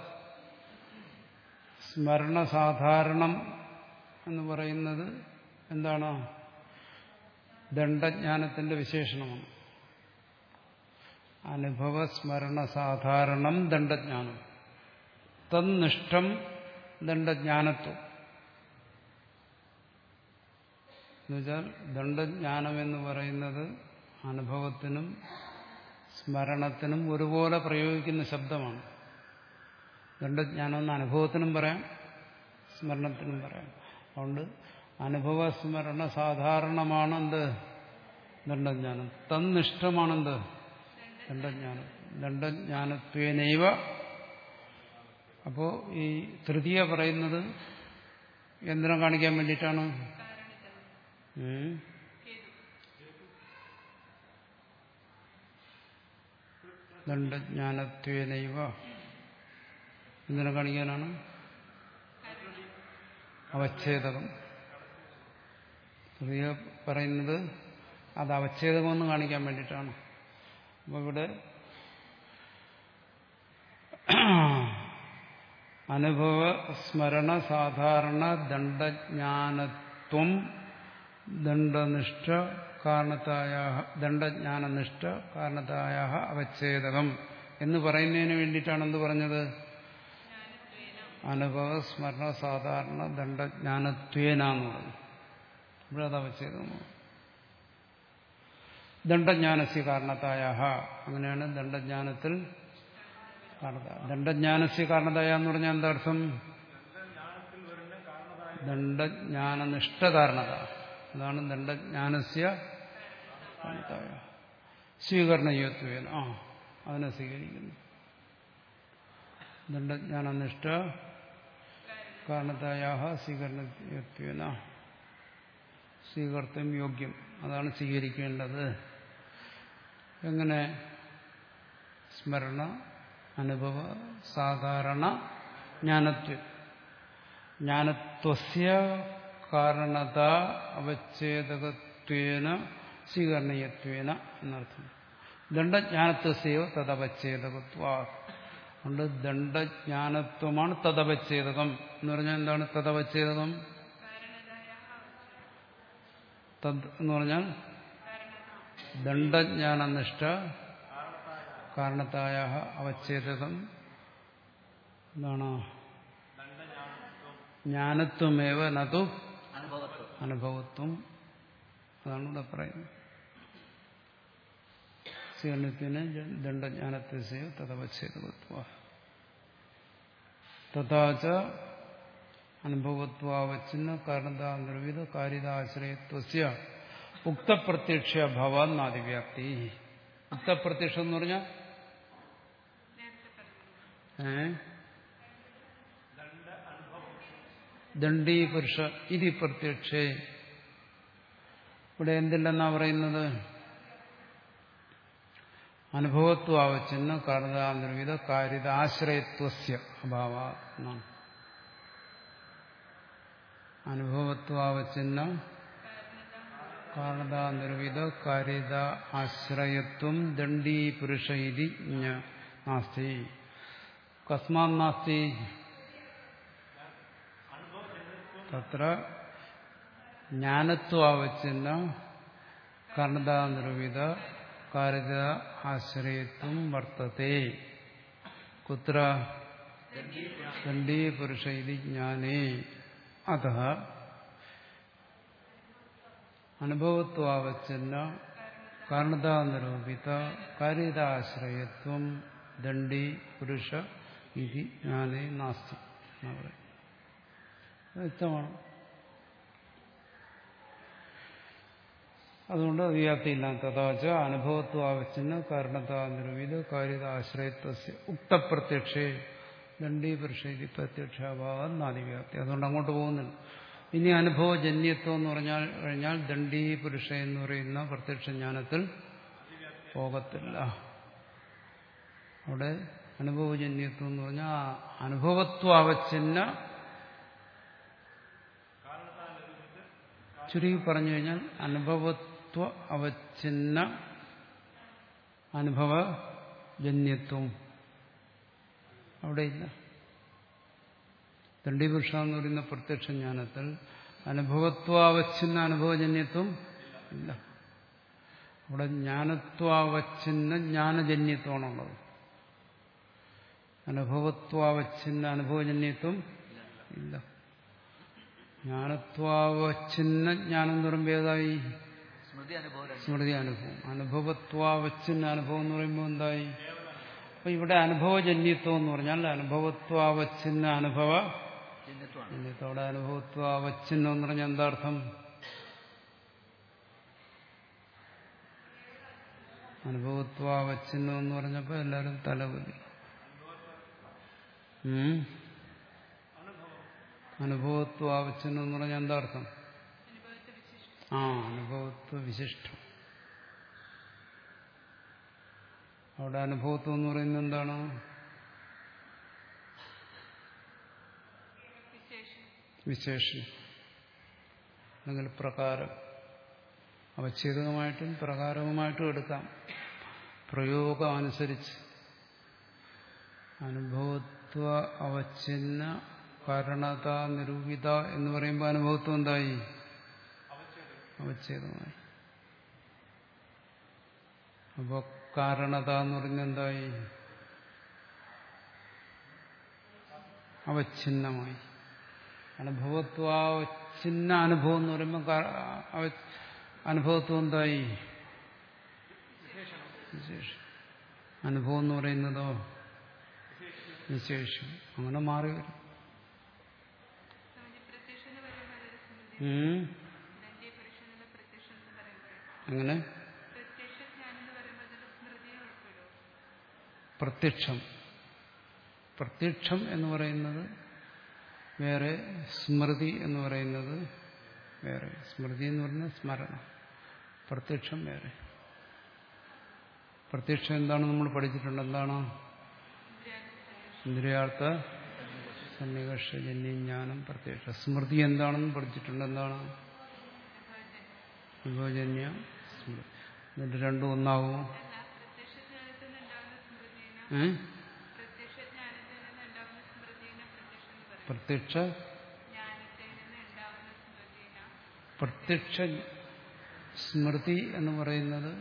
സ്മരണ സാധാരണം എന്ന് പറയുന്നത് എന്താണ്? ദണ്ഡജ്ഞാനത്തിന്റെ വിശേഷണമാണ്. അനുഭവ സ്മരണ സാധാരണം ദണ്ഡജ്ഞാനം തന്നിഷ്ഠം ദണ്ഡജ്ഞാനത്വം എന്നുവെച്ചാൽ ദണ്ഡജ്ഞാനം എന്ന് പറയുന്നത് അനുഭവത്തിനും സ്മരണത്തിനും ഒരുപോലെ പ്രയോഗിക്കുന്ന ശബ്ദമാണ്. ദണ്ഡജ്ഞാനം എന്ന് അനുഭവത്തിനും പറയാം സ്മരണത്തിനും പറയാം. അതുകൊണ്ട് അനുഭവ സ്മരണ സാധാരണമാണെന്ത്? ദണ്ഡജ്ഞാനം. തന്നിഷ്ഠമാണെന്ത്? ദണ്ഡജ്ഞാനം. ദണ്ഡജ്ഞാനത്വേനൈവ. അപ്പോ ഈ തൃതീയ പറയുന്നത് എന്തിനെ കാണിക്കാൻ വേണ്ടിയിട്ടാണ്? ദണ്ഡജ്ഞാനത്വേനൈവ എന്തിനെ കാണിക്കാനാണ്? അവച്ഛേദകം. തൃതീയ പറയുന്നത് അത് അവച്ഛേദകമെന്ന് കാണിക്കാൻ വേണ്ടിയിട്ടാണ്. അപ്പൊ ഇവിടെ അനുഭവ സ്മരണ സാധാരണ ദണ്ഡജ്ഞാനത്വം ദണ്ഡനിഷ്ഠ കാരണത്തായ ദണ്ഡജ്ഞാനനിഷ്ഠ കാരണത്തായ അവച്ഛേദകം എന്ന് പറയുന്നതിന് വേണ്ടിയിട്ടാണ് എന്ത് പറഞ്ഞത്? അനുഭവ സ്മരണ സാധാരണ ദണ്ഡജ്ഞാനത്വേന എന്ന് പറഞ്ഞു. ഇവിടെ അത് അവച്ഛേദമാണ്. ദണ്ഡജ്ഞാനസ്യ കാരണത്തായ അങ്ങനെയാണ് ദണ്ഡജ്ഞാനത്തിൽ കാരണത. ദണ്ഡജ്ഞാനസ്യ കാരണതായ എന്ന് പറഞ്ഞാൽ എന്താ അർത്ഥം? ദണ്ഡജ്ഞാനനിഷ്ഠ കാരണത. അതാണ് ദണ്ഡജ്ഞാനസ്യ കാരണതായ. സ്വീകരണയോത്വേന ആ അതിനെ സ്വീകരിക്കുന്നു. ദണ്ഡജ്ഞാനനിഷ്ഠ കാരണതായ സ്വീകരണയോത്വേന സ്വീകർത്തം യോഗ്യം. അതാണ് സ്വീകരിക്കേണ്ടത്. എങ്ങനെ? സ്മരണ അനുഭവ സാധാരണ ജ്ഞാനത്വ ജ്ഞാനത്വസ്യ കാരണത അവച്ഛേദകത്വേന സ്വീകരണീയത്വേന എന്നർത്ഥം. ദണ്ഡജ്ഞാനത്വസ്യോ തദവച്ഛേദകത്വ. അതുകൊണ്ട് ദണ്ഡജ്ഞാനത്വമാണ് തദവച്ഛേദകം എന്ന് പറഞ്ഞാൽ എന്താണ് തദവച്ഛേദകം? തദ് എന്ന് പറഞ്ഞാൽ ദണ്ഡജ്ഞാനനിഷ്ഠ കാരണത്തായ അവച്ഛേദകം എന്താണ്? ജ്ഞാനത്വമേവ നതു അനുഭവത്വം. അതാണ് ഇവിടെ പറയുന്നത്. സ്വീകരണത്തിന് ദണ്ഡജ്ഞാനത്വസ്യ തദവച്ഛേദകത്വ തഥാച അനുഭവത്വാവച്ഛിന്ന കാരണതാന്തർവിധ കാര്യതാശ്രയത്വസ്യ ഉക്തപ്രത്യക്ഷ അഭാവാന്നാദിവ്യാപ്തി. ഉക്തപ്രത്യക്ഷം എന്ന് പറഞ്ഞാൽ ഏ ദണ്ഡീ പുരുഷ ഇതി പ്രത്യക്ഷേ. ഇവിടെ എന്തില്ലെന്നാ പറയുന്നത്? അനുഭവത്വാവച്ഛിന്ന കാരണതാന്തർവിധ കാര്യതാശ്രയത്വസ്യ അഭാവ എന്നാണ്. അനുഭവത്വാവച്ഛിന്ന കാരണതാന്തർവിധ കാര്യത ആശ്രയത്വം ദണ്ഡീ പുരുഷ ഇതി നാസ്തി. കസ്മാത് നാസ്തി? തത്ര ജ്ഞാനത്വാവച്ഛിന്ന കാരണതാന്തർവിധ കാര്യത ആശ്രയത്വം വർത്തത്തെ. കുത്ര? ദണ്ഡീ പുരുഷ ഇതി ജ്ഞാനേ. അതഃ അനുഭവത്വാവച്ഛിന്ന കാരണതാനിരൂപിത കാര്യതാശ്രയത്വം ദണ്ഡീ പുരുഷ ഇതി ജ്ഞാനേ നാസ്തി. വ്യക്തമാണ്. അതുകൊണ്ട് വ്യാപ്തിയില്ല. തഥാച അനുഭവത്വാവച്ഛിന്ന കാരണതാനിരൂപിത കാര്യതാശ്രയത്വസ്യ ഉക്തപ്രത്യക്ഷേ ദണ്ഡീ പുരുഷ ഇതി പ്രത്യക്ഷാഭാവം നാദിവ്യാപ്തി. അതുകൊണ്ട് അങ്ങോട്ട് പോകുന്നില്ല. ഇനി അനുഭവജന്യത്വം എന്ന് പറഞ്ഞാൽ കഴിഞ്ഞാൽ ദണ്ഡീ പുരുഷ എന്ന് പറയുന്ന പ്രത്യക്ഷ ജ്ഞാനത്തിൽ പോകത്തില്ല. അവിടെ അനുഭവജന്യത്വം എന്ന് പറഞ്ഞാൽ അനുഭവത്വാവച്ഛിന്ന, ചുരുക്കി പറഞ്ഞു കഴിഞ്ഞാൽ അനുഭവത്വ അവച്ഛിന്ന അനുഭവജന്യത്വം അവിടെയില്ല. ദണ്ഡീപുരുഷ എന്ന് പറയുന്ന പ്രത്യക്ഷ ജ്ഞാനത്തിൽ അനുഭവത്വാവച്ഛിന്ന അനുഭവജന്യത്വം ഇല്ല. അവിടെ ജ്ഞാനത്വാവച്ഛിന്ന ജ്ഞാനജന്യത്വമാണുള്ളത്. അനുഭവത്വാവച്ഛിന്ന അനുഭവജന്യത്വം ഇല്ല. ജ്ഞാനത്വാവച്ഛിന്ന ജ്ഞാനം എന്ന് പറയുമ്പോൾ ഏതായി? സ്മൃതി അനുഭവം. അനുഭവത്വാവച്ഛിന്ന അനുഭവം എന്ന് പറയുമ്പോൾ എന്തായി? അപ്പൊ ഇവിടെ അനുഭവജന്യത്വം എന്ന് പറഞ്ഞാൽ അനുഭവത്വാവച്ഛിന്ന അനുഭവ ജന്യത്തോടെ അനുഭവത്വാവച്ഛിന്നം എന്ന് പറഞ്ഞാൽ എന്താർത്ഥം? അനുഭവത്വാവച്ഛിന്നം എന്ന് പറഞ്ഞപ്പോ എല്ലാവരും തലകുലി. അനുഭവത്വാവച്ഛിന്നം എന്ന് പറഞ്ഞാൽ എന്താർത്ഥം? ആ അനുഭവത്വ വിശിഷ്ടം. അവിടെ അനുഭവത്വം എന്ന് പറയുന്നത് എന്താണ്? വിശേഷം അല്ലെങ്കിൽ പ്രകാരം. അവച്ഛേദകമായിട്ടും പ്രകാരവുമായിട്ടും എടുക്കാം. പ്രയോഗം അനുസരിച്ച് അനുഭവത്വ അവച്ഛിന്ന കാരണത നിരൂപിത എന്ന് പറയുമ്പോൾ അനുഭവത്വം എന്തായി? അവച്ഛേദമായി. അപ്പൊ കാരണത എന്ന് പറയുന്നത് എന്തായി? അവച്ഛിന്നമായി. അനുഭവത്വാവച്ഛിന്ന അനുഭവം എന്ന് പറയുമ്പോൾ അനുഭവത്വം എന്തായി? വിശേഷം. അനുഭവം എന്ന് പറയുന്നതോ വിശേഷം. അങ്ങനെ മാറി വരും. അങ്ങനെ പ്രത്യക്ഷം പ്രത്യക്ഷം എന്ന് പറയുന്നത് വേറെ, സ്മൃതി എന്ന് പറയുന്നത് വേറെ. സ്മൃതി എന്ന് പറയുന്നത് സ്മരണ, പ്രത്യക്ഷം വേറെ. പ്രത്യക്ഷം എന്താണ് നമ്മൾ പഠിച്ചിട്ടുണ്ട്? എന്താണ്? ഇന്ദ്രിയാർത്ഥ സന്നികർഷജന്യജ്ഞാനം പ്രത്യക്ഷ. സ്മൃതി എന്താണെന്ന് പഠിച്ചിട്ടുണ്ട്. എന്താണ് അനുഭവജന്യ സ്മൃതി? എന്നിട്ട് രണ്ടും ഒന്നാകുമോ? ഏ പ്രത്യക്ഷ പ്രത്യക്ഷ സ്മൃതി എന്ന് പറയുന്നത്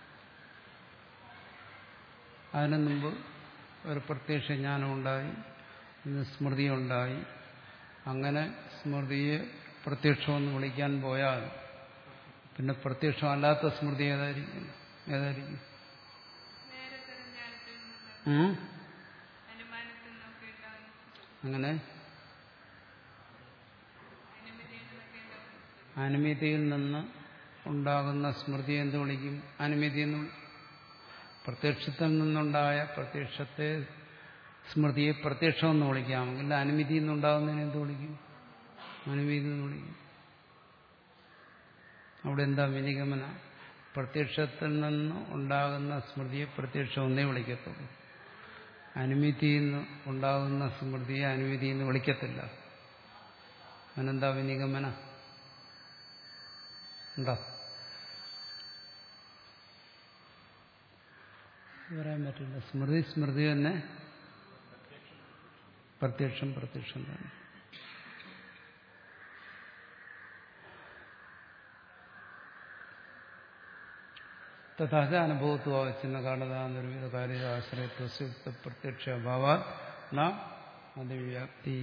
അതിനു മുമ്പ് ഒരു പ്രത്യക്ഷ ജ്ഞാനം ഉണ്ടായി, ഇന്ന് സ്മൃതി ഉണ്ടായി. അങ്ങനെ സ്മൃതിയെ പ്രത്യക്ഷമെന്ന് വിളിക്കാൻ പോയാൽ പിന്നെ പ്രത്യക്ഷമല്ലാത്ത സ്മൃതി ഏതായിരിക്കും? ഏതായിരിക്കും? അങ്ങനെ അനുമതിയിൽ നിന്ന് ഉണ്ടാകുന്ന സ്മൃതി എന്ത് വിളിക്കും? അനുമതി എന്ന് വിളിക്കും. പ്രത്യക്ഷത്തിൽ നിന്നുണ്ടായ പ്രത്യക്ഷത്തെ സ്മൃതിയെ പ്രത്യക്ഷമെന്ന് വിളിക്കാമെങ്കിൽ അനുമതി എന്നുണ്ടാകുന്നതിന് എന്ത് വിളിക്കും? അനുമതി എന്ന് വിളിക്കും. അവിടെ എന്താ വിനിഗമന? പ്രത്യക്ഷത്തിൽ നിന്ന് ഉണ്ടാകുന്ന സ്മൃതിയെ പ്രത്യക്ഷം ഒന്നേ വിളിക്കത്തുള്ളൂ. അനുമതിയിൽ നിന്ന് ഉണ്ടാകുന്ന സ്മൃതിയെ അനുമതി എന്ന് വിളിക്കത്തില്ല. അതിനെന്താ വിനിഗമന? ഉണ്ടോ? പറയാൻ പറ്റില്ല. സ്മൃതി സ്മൃതി തന്നെ, പ്രത്യക്ഷം പ്രത്യക്ഷം തന്നെ. തഥാച അനുഭവത്വ വച്ചിന്ന കാരണത നിർവിധ കാര്യ ആശ്രയത്വ പ്രത്യക്ഷ അഭാവാത് ന അതിവ്യാപ്തി.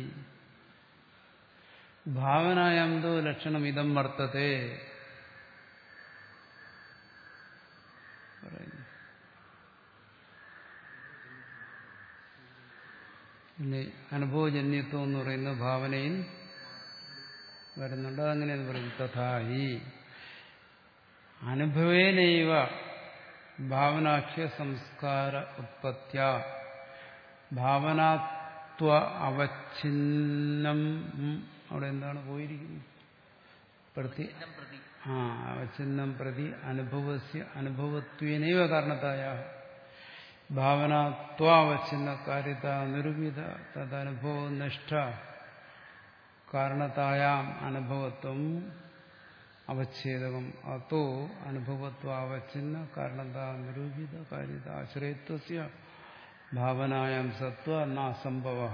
ഭാവനായാം തോ ലക്ഷണം ഇതം വർത്തത്തെ. പറയുന്നു ഇനി അനുഭവജന്യത്വം എന്ന് പറയുന്ന ഭാവനയിൽ വരുന്നുണ്ട്. അതങ്ങനെയെന്ന് പറയും. തഥാഹി അനുഭവേനൈവ ഭാവനാഖ്യ സംസ്കാര ഉത്പത്യ ഭാവനാത്വ അവച്ഛിന്നം. അവിടെ എന്താണ് പോയിരിക്കുന്നത്? പ്രതി ആ അവച്ഛിന്നം പ്രതി അനുഭവസ്യ അനുഭവത്വേനൈവ കാരണത്തായ ഭാവനാത്വാവച്ഛിന്ന കാര്യത നിരൂപിത തദനുഭവനിഷ്ഠ കാരണതായാം അനുഭവത്വം അവച്ഛേദകം അതോ അനുഭവത്വാവച്ഛിന്ന കാരണത നിരൂപിത കാര്യത ആശ്രയത്വസ്യ ഭാവനായാം സത്വ നാസംഭവഃ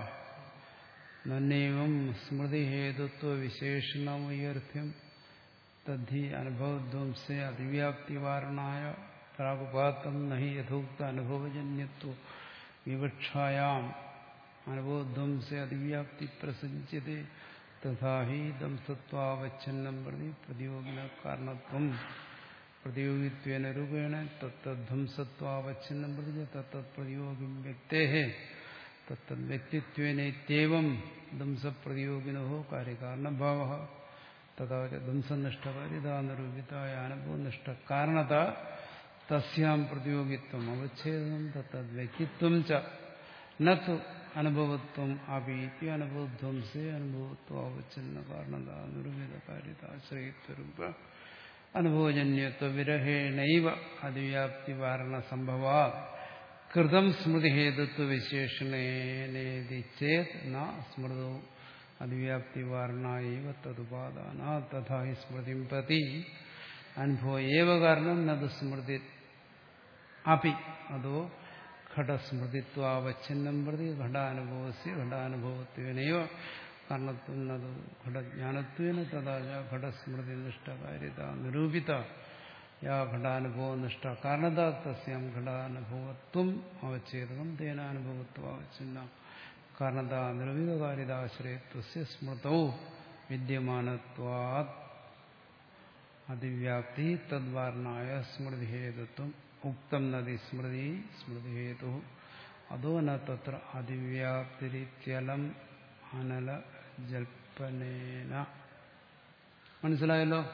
നന്നേവം സ്മൃതിഹേതുത്വ വിശേഷണമയ്യർത്ഥ്യം തദ്ധി അനുഭവധ്വംസേ അതിവ്യാപ്തിവാരണായ പ്രാഗുപാത്തം നഹി യഥോക്ത അനുഭവജന്യത്വ വിവക്ഷായാം അനുഭവധ്വംസേ അതിവ്യാപ്തി പ്രസജ്യത്തെ തഥാഹി ദംസത്വാവച്ഛന്നം പ്രതി പ്രതിയോഗിന കാരണത്വം പ്രതിയോഗിത്വേന രൂപേണ തത്തധ്വംസത്വാവച്ഛന്നം പ്രതി തത്തത് പ്രതിയോഗിം വ്യക്തേഃ തത്തത് വ്യക്തിത്വേനേത്യവം ദംസപ്രതിയോഗിനോ കാര്യകാരണഭാവഃ തഥാ ദംസനിഷ്ഠകാര്യതാനിരൂപിതായ അനുഭവനിഷ്ഠ കാരണത തസ്യാം പ്രതിയോഗിത്വം അവച്ഛേദം തത്തത് വ്യക്തിത്വം ച നതു അനുഭവത്വം അപീതി അനുഭവധ്വംസേ അനുഭവത്വാവച്ഛിന്ന കാരണത നിരൂപിത കാര്യത ആശ്രയത്വരൂപ അനുഭവജന്യത്വ വിരഹേണൈവ അതിവ്യാപ്തി വാരണ സംഭവാ കൃതം സ്മൃതിഹേതുത്വ വിശേഷണേനേതി ചേത് ന സ്മൃതോ അതിവ്യാപ്തി വാരണായവ തതുപാദാന തഥാ ഹി സ്മൃതിം പ്രതി അനുഭവ ഏവ കാരണം നത് സ്മൃതി അപി അതോ ഘടസ്മൃതിത്വാവച്ഛിന്നം പ്രതി ഘടാനുഭവസ്യ ഘടാനുഭവത്വേനൈവ കാരണത്വം നത് ഘടജ്ഞാനത്വേന തഥാ ഘടസ്മൃതി നിഷ്ഠകാര്യത നിരൂപിത യാ ഘടാനുഭവനിഷ്ഠ കാരണത തസ്യാം ഘടാനുഭവത്വം അവച്ഛേദകം തേനാനുഭവത്വാവച്ഛിന്ന കാരണത നിരൂപിതകാര്യതാശ്രയത്വസ്യ സ്മൃതൗ വിദ്യമാനത്വാത് അതിവ്യാപ്തി തദ്വാരണായ സ്മൃതിഹേതുത്വം ഉക്തം നദി സ്മൃതി സ്മൃതിഹേതു അതോ ന തത്ര അതിവ്യാപ്തിരിത്യലം അനല ജൽപ്പനേന. മനസ്സിലായല്ലോ?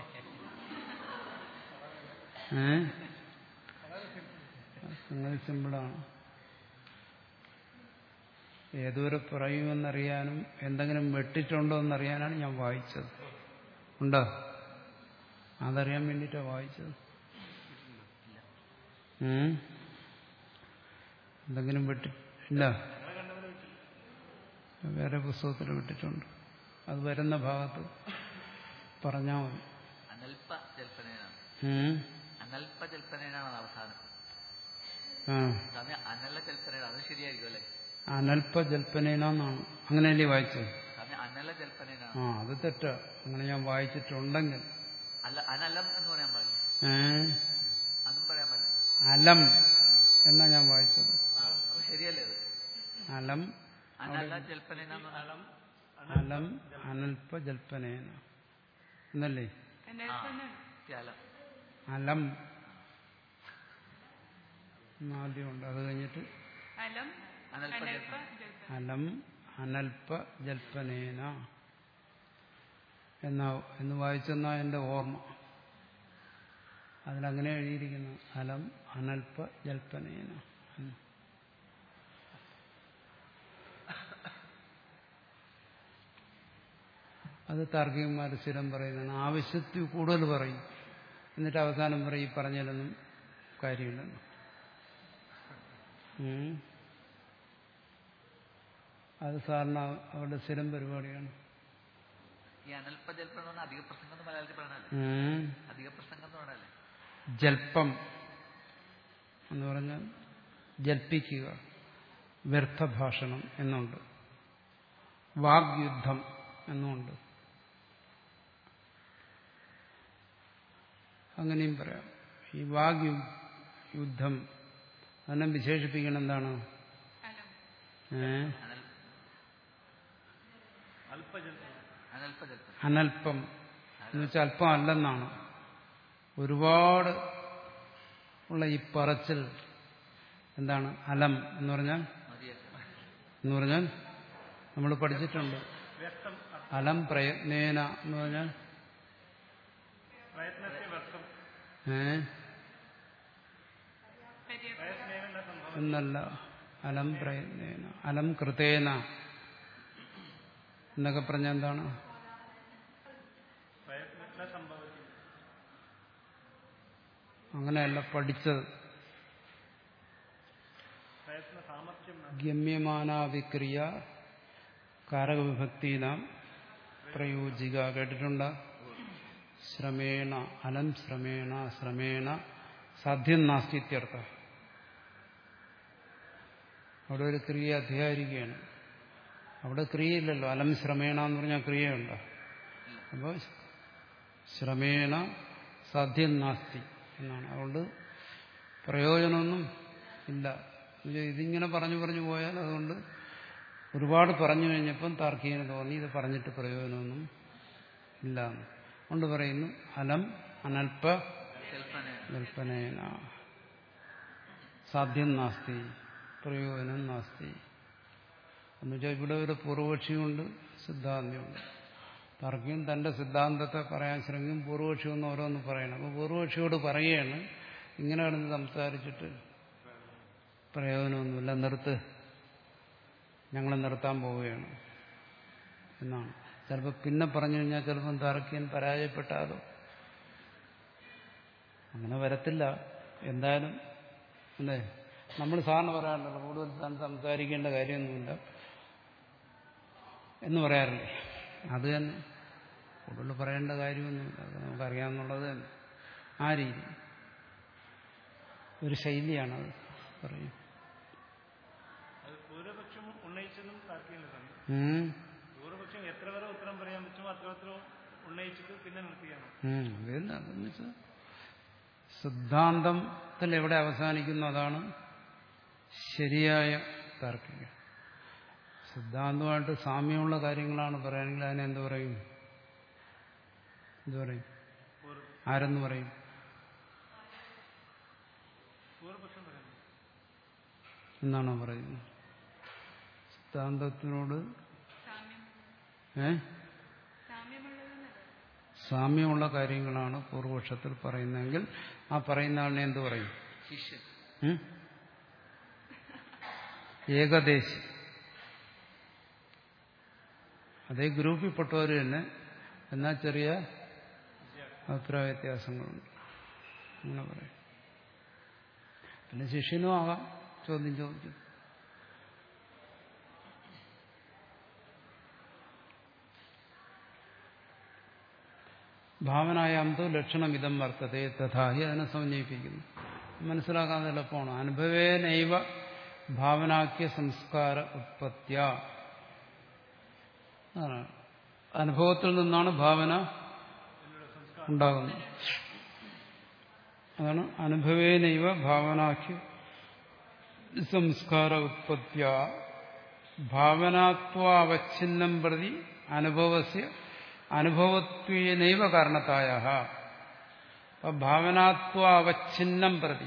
ഏ സംഗതി സിമ്പിളാണ്. ഏതുവരെ പറയുമെന്നറിയാനും എന്തെങ്കിലും വെട്ടിട്ടുണ്ടോ എന്നറിയാനാണ് ഞാൻ വായിച്ചത്. ഉണ്ടോ? അതറിയാൻ വേണ്ടിയിട്ടാണ് വായിച്ചത്. ഉം. എന്തെങ്കിലും വെട്ടി ഇല്ല വേറെ പുസ്തകത്തിൽ വിട്ടിട്ടുണ്ട്. അത് വരുന്ന ഭാഗത്ത് പറഞ്ഞാൽ മതി. അനൽപ ജൽപ്പനേനാണ് ഉം. അനൽപ ജൽപ്പനേനാണ് അവസാനം. ആ സ്വാമി അനല ജൽപ്പനേന അത് ശരിയായിരിക്കും അല്ലേ? അനൽപ ജൽപ്പനേനാന്നാണ് അങ്ങനെയല്ലേ വായിച്ചത്? സ്വാമി അനല ജൽപ്പനേനാണ്. ആ അത് തെറ്റാ. അങ്ങനെ ഞാൻ വായിച്ചിട്ടുണ്ടെങ്കിൽ അല്ല അനലം എന്ന് പറയാൻ പാടില്ല. ഏ അതും പറയാൻ പാടില്ല. അലം എന്നാ ഞാൻ വായിച്ചത്. ആ അപ്പൊ ശരിയല്ലേ അത്? അലം അനല ജൽപ്പനേന അലം അനൽപ ജൽപ്പനേന എന്നല്ലേ? അലം അലം ആദ്യമുണ്ട്. അത് കഴിഞ്ഞിട്ട് അനൽപ ജൽപ്പന അലം അനൽപ ജൽപ്പനേന എന്നാ എന്ന് വായിച്ചെന്നാ എന്റെ ഓർമ്മ. അതിലങ്ങനെ എഴുതിയിരിക്കുന്നു, അലം അനൽപ ജൽപ്പനേന. അത് താർക്കികന്മാർ സ്ഥിരം പറയുന്നതാണ്. ആവശ്യത്തിൽ കൂടുതൽ പറയും, എന്നിട്ട് അവസാനം പറയും ഈ പറഞ്ഞതിലൊന്നും കാര്യമില്ലെന്ന്. അത് സാറിന് അവരുടെ സ്ഥിരം പരിപാടിയാണ്. ഈ അനൽപ ജൽപ്പനം എന്ന് പറഞ്ഞാൽ അധിക പ്രസംഗം എന്ന് മലയാളത്തിൽ പറയണല്ലേ? അധിക പ്രസംഗം എന്ന് പറയണല്ലേ? ജൽപ്പം എന്ന് പറഞ്ഞാൽ ജൽപ്പിക്കുക, വ്യർത്ഥഭാഷണം എന്നുണ്ട്. വാഗ്യുദ്ധം എന്നുണ്ട്. അങ്ങനെയും പറയാം. ഈ വാഗ് യുദ്ധം അതിനെ വിശേഷിപ്പിക്കണം എന്താണ്? ഏ അനൽപ്പം എന്ന് വെച്ചാൽ അല്പം അല്ലെന്നാണ്. ഒരുപാട് ഉള്ള ഈ പറച്ചിൽ എന്താണ്? അലം എന്ന് പറഞ്ഞാൽ എന്ന് പറഞ്ഞാൽ നമ്മൾ പഠിച്ചിട്ടുണ്ട്. അലം പ്രയത്നേന എന്ന് പറഞ്ഞാൽ ഏ എന്നല്ല. അലം പ്രയത്നേന അലം കൃതേന എന്നൊക്കെ പറഞ്ഞാൽ എന്താണ്? അങ്ങനെയല്ല പഠിച്ചത്. ഗമ്യമാനാവിക്രിയ കാരകവിഭക്തീനാം പ്രയോജിക കേട്ടിട്ടുണ്ട്. ശ്രമേണ അലം ശ്രമേണ ശ്രമേണ സാധ്യം നാസ്തി ഇത്യർത്ഥ. അവിടെ ഒരു ക്രിയ അധ്യായിരിക്കുകയാണ്. അവിടെ ക്രിയയില്ലല്ലോ. അലം ശ്രമേണ എന്ന് പറഞ്ഞാൽ ക്രിയയുണ്ടോ? അപ്പോൾ ശ്രമേണ സാധ്യം നാസ്തി എന്നാണ്. അതുകൊണ്ട് പ്രയോജനമൊന്നും ഇല്ല. ഇതിങ്ങനെ പറഞ്ഞു പറഞ്ഞു പോയാൽ അതുകൊണ്ട് ഒരുപാട് പറഞ്ഞു കഴിഞ്ഞപ്പം താർക്കികന് തോന്നി ഇത് പറഞ്ഞിട്ട് പ്രയോജനമൊന്നും ഇല്ല. കൊണ്ട് പറയുന്നു അലം അനൽപ ജൽപ്പനേന സാധ്യം നാസ്തി പ്രയോജനം നാസ്തി എന്നുവെച്ചാൽ ഇവിടെ ഒരു പൂർവപക്ഷിയുണ്ട്, സിദ്ധാന്തമുണ്ട്. താർക്കികൻ തന്റെ സിദ്ധാന്തത്തെ പറയാൻ ശ്രമിക്കും, പൂർവപക്ഷി ഒന്ന് ഓരോന്ന് പറയണം. അപ്പോൾ പൂർവപക്ഷിയോട് പറയുകയാണ് ഇങ്ങനെ കിടന്ന് സംസാരിച്ചിട്ട് പ്രയോജനമൊന്നുമില്ല, നിർത്ത്, ഞങ്ങൾ നിർത്താൻ പോവുകയാണ് എന്നാണ്. ചിലപ്പോൾ പിന്നെ പറഞ്ഞു കഴിഞ്ഞാൽ ചിലപ്പം താർക്കികൻ പരാജയപ്പെട്ടാലോ? അങ്ങനെ വരത്തില്ല. എന്തായാലും അല്ലേ, നമ്മൾ സാറിന് പറയാറുണ്ടല്ലോ കൂടുതൽ താൻ സംസാരിക്കേണ്ട കാര്യമൊന്നുമില്ല എന്ന് പറയാറില്ലേ? അത് തന്നെ, കൂടുതൽ പറയേണ്ട കാര്യമൊന്നുമില്ല, അത് നമുക്കറിയാമെന്നുള്ളത് തന്നെ. ആ രീതി ഒരു ശൈലിയാണത്. പറയും പൂർവപക്ഷം ഉന്നയിച്ചതും പൂർവപക്ഷം എത്ര വരെ ഉത്തരം പറയാൻ പറ്റുമോ അത്ര ഉന്നയിച്ചിട്ട് പിന്നെ നിർത്തിയാണ്. അതെന്ന് വെച്ചാൽ സിദ്ധാന്തത്തിൽ എവിടെ അവസാനിക്കുന്നു അതാണ് ശരിയായ താർക്കികം. സിദ്ധാന്തമായിട്ട് സാമ്യമുള്ള കാര്യങ്ങളാണ് പറയുകയാണെങ്കിൽ അതിനെ എന്ത് പറയും? എന്ത് പറയും? ആരെന്ന് പറയും? എന്നാണോ പറയുന്നത്? സിദ്ധാന്തത്തിനോട് ഏ സാമ്യമുള്ള കാര്യങ്ങളാണ് പൂർവപക്ഷത്തിൽ പറയുന്നതെങ്കിൽ ആ പറയുന്ന ആളിനെ എന്ത് പറയും? ഏകദേശി. അതേ ഗ്രൂപ്പിൽപ്പെട്ടവർ തന്നെ, എന്നാൽ ചെറിയ അഭിപ്രായ വ്യത്യാസങ്ങളുണ്ട്, അങ്ങനെ പറയും. പിന്നെ ശിഷ്യനും ആകാം ചോദ്യം ചോദിച്ചു. ഭാവനായാം തോ ലക്ഷണമിതം വർത്തത്തെ തഥാഹി അതിനെ സമന്വയിപ്പിക്കുന്നു. മനസ്സിലാക്കാൻ എളുപ്പമാണ്. അനുഭവേനൈവ ഭാവനാക്യ സംസ്കാര ഉത്പത്യ. അനുഭവത്തിൽ നിന്നാണ് ഭാവന ഉണ്ടാകുന്നത്. അതാണ് അനുഭവേനൈവ ഭാവനാക്യ സംസ്കാര ഉത്പത്യ ഭാവനാത്വാവച്ഛിന്നം പ്രതി അനുഭവസ്യ അനുഭവത്വേനൈവ കാരണത്തായ. ഭാവനാത്വാവച്ഛിന്നം പ്രതി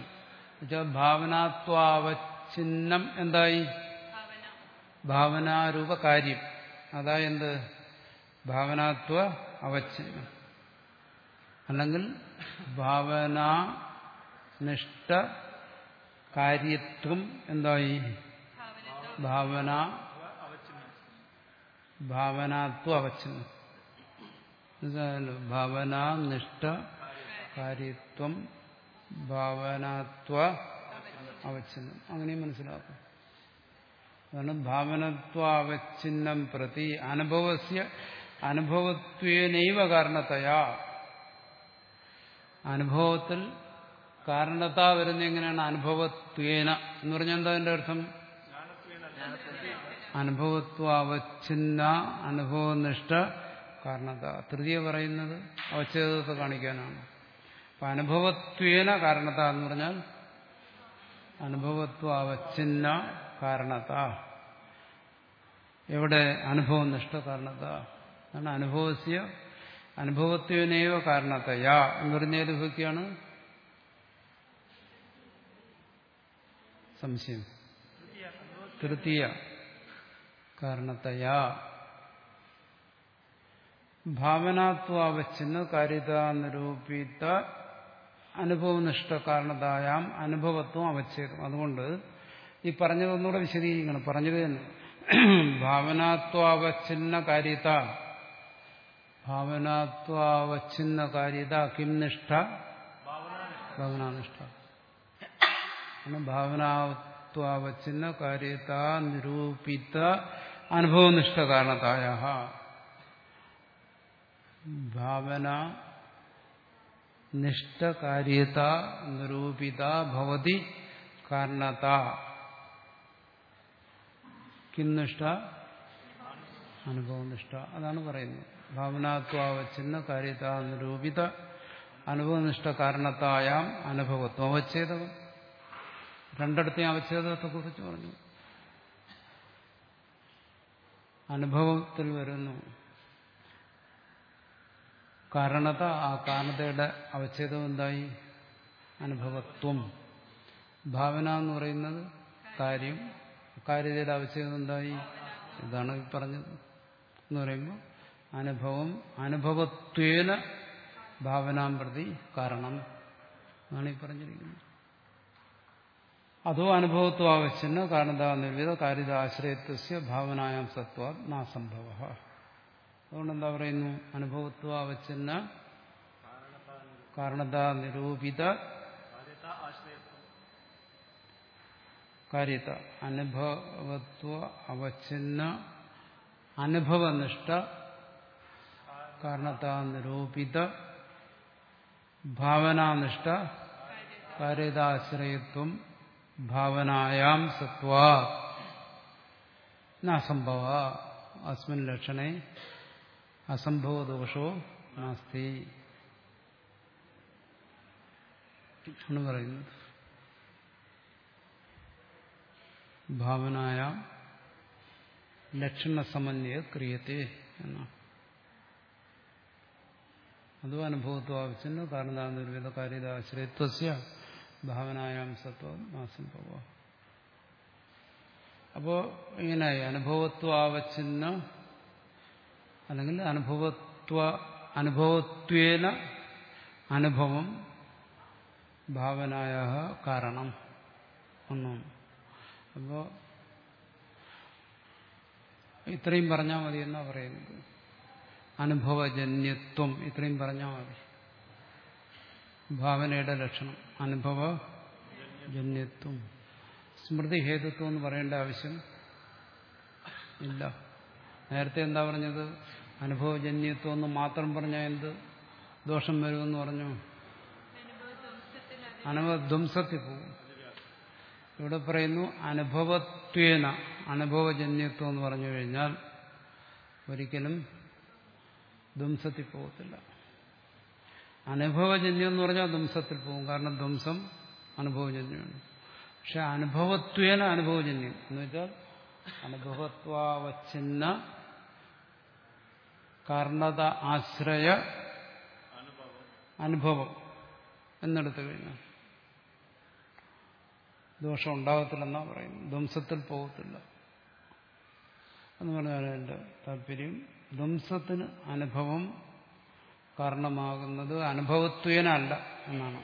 ഭാവനാത്വാവച്ഛിന്നം എന്തായി? ഭാവനാരൂപ കാര്യം. അതായത് ഭാവനാത്വ അവച്ഛിന്നം അല്ലെങ്കിൽ ഭാവനാനിഷ്ഠ കാര്യത്വം എന്തായി? ഭാവന ഭാവനാത്വ അവച്ഛിന്നം. ഭാവനാനിഷ്ഠ കാര്യത്വം ഭാവനാത്വ അവച്ഛിന്നം. അങ്ങനെയും മനസ്സിലാക്കും. അതാണ് ഭാവനത്വ അവച്ഛിന്നം പ്രതി അനുഭവസ്യ അനുഭവത്വേനൈവ കാരണതയാ. അനുഭവത്തിൽ കാരണത വരുന്ന എങ്ങനെയാണ്? അനുഭവത്വേന എന്ന് പറഞ്ഞാൽ എന്താ അതിന്റെ അർത്ഥം? അനുഭവത്വ അവച്ഛിന്ന അനുഭവനിഷ്ഠ കാരണത. തൃതീയ പറയുന്നത് അവച്ഛേദത്തെ കാണിക്കാനാണ്. അപ്പൊ അനുഭവത്വേന കാരണത എന്ന് പറഞ്ഞാൽ അനുഭവത്വ അവച്ഛിന്ന കാരണത. എവിടെ? അനുഭവനിഷ്ഠ കാരണത. അതാണ് അനുഭവസ്യ അനുഭവത്വേനൈവ കാരണതയാ എന്ന് പറഞ്ഞ വിഭക്തിയാണ്. സംശയം. തൃതീയ കാരണതയാ ഭാവനാത്വാവച്ഛിന്ന കാര്യത നിരൂപിത അനുഭവനിഷ്ഠ കാരണതായാം അനുഭവത്വം അവച്ഛേദം. അതുകൊണ്ട് ഈ പറഞ്ഞതൊന്നുകൂടെ വിശദീകരിക്കണം. പറഞ്ഞത് തന്നെ ഭാവനാത്വാവച്ഛിന്ന കാര്യത ഭാവനാത്വാവച്ഛിന്ന കാര്യത കിം നിഷ്ഠ? ഭാവനാനിഷ്ഠ. ഭാവനാത്വാവച്ഛിന്ന കാര്യത നിരൂപിത അനുഭവനിഷ്ഠ കാരണതായ ഭാവന നിഷ്ഠ കാര്യത നിരൂപിത ഭവതി കാരണത കിം നിഷ്ഠ? അനുഭവനിഷ്ഠ. അതാണ് പറയുന്നത്. ഭാവനാത്വാവച്ഛിന്ന കാര്യത നിരൂപിത അനുഭവനിഷ്ഠ കാരണത്തായാം അനുഭവത്വം അവച്ഛേദം. രണ്ടിടത്തെയും അവച്ഛേദത്തെ കുറിച്ച് പറഞ്ഞു. അനുഭവത്തിൽ വരുന്നു കാരണത. ആ കാരണതയുടെ അവച്ഛേദം എന്തായി? അനുഭവത്വം. ഭാവന എന്ന് പറയുന്നത് കാര്യം. കാര്യതയുടെ അവച്ഛേദം എന്തായി? ഇതാണ് ഈ പറഞ്ഞത് എന്ന് പറയുമ്പോൾ അനുഭവം അനുഭവത്വേന ഭാവനാം പ്രതി കാരണം എന്നാണ് ഈ പറഞ്ഞിരിക്കുന്നത്. അതോ അനുഭവത്വം ആവശ്യത്തിന് കാരണത നിർവിധ കാര്യത ആശ്രയത്വസ്യ ഭാവനായാം സത്വാ നാസംഭവ. അതുകൊണ്ട് എന്താ പറയുന്നു? അനുഭവത്വ അവച്ഛിന്ന കാരണത നിരൂപിത കാര്യത അനുഭവത്വ അവച്ഛിന്ന അനുഭവനിഷ്ഠ കാരണത നിരൂപിത ഭാവനാനിഷ്ഠ കാര്യതാശ്രയത്വം ഭാവനായാം സത്വാ നാസംഭവ അസ്മിൻ ലക്ഷണേ അസംഭവദോഷോ നാസ്തി എന്ന് പറയുന്നത്. ഭാവനായ ലക്ഷണസമന്വയ ക്രിയത്തെ എന്നാണ്. അതും അനുഭവത്വ ആവശ്യം കാരണം നിർവിധ കാര്യത ആശ്രയത്വസ്യ ഭാവനായാം സത്വം നാസംഭവ. അപ്പോ ഇങ്ങനെയായി അനുഭവത്വ ആവശ്യന്ന അല്ലെങ്കിൽ അനുഭവത്വ അനുഭവത്വേന അനുഭവം ഭാവനായ കാരണം ഒന്നും. അപ്പോ ഇത്രയും പറഞ്ഞാൽ മതി എന്നാ പറയുന്നത്. അനുഭവജന്യത്വം ഇത്രയും പറഞ്ഞാൽ മതി. ഭാവനയുടെ ലക്ഷണം അനുഭവജന്യത്വം. സ്മൃതി ഹേതുത്വം എന്ന് പറയേണ്ട ആവശ്യം ഇല്ല. നേരത്തെ എന്താ പറഞ്ഞത്? അനുഭവജന്യത്വം എന്ന് മാത്രം പറഞ്ഞാൽ എന്ത് ദോഷം വരുമെന്ന് പറഞ്ഞു? അനുഭവധ്വംസത്തിൽ പോകും. ഇവിടെ പറയുന്നു അനുഭവത്വേന, അനുഭവജന്യത്വം എന്ന് പറഞ്ഞു കഴിഞ്ഞാൽ ഒരിക്കലും ധ്വംസത്തിൽ പോകത്തില്ല. അനുഭവജന്യം എന്ന് പറഞ്ഞാൽ ധ്വംസത്തിൽ പോകും. കാരണം ധ്വംസം അനുഭവജന്യമാണ്. പക്ഷെ അനുഭവത്വേന അനുഭവജന്യം എന്ന് വെച്ചാൽ അനുഭവത്വാവച്ഛിന്ന കാരണത ആശ്രയ അനുഭവം എന്നെടുത്തു കഴിഞ്ഞാൽ ദോഷം ഉണ്ടാകത്തില്ലെന്നാണ് പറയുന്നത്. ധ്വംസത്തിൽ പോകത്തില്ല എന്ന് പറഞ്ഞാൽ എൻ്റെ താല്പര്യം ധ്വംസത്തിന് അനുഭവം കാരണമാകുന്നത് അനുഭവത്വേന അല്ല എന്നാണ്.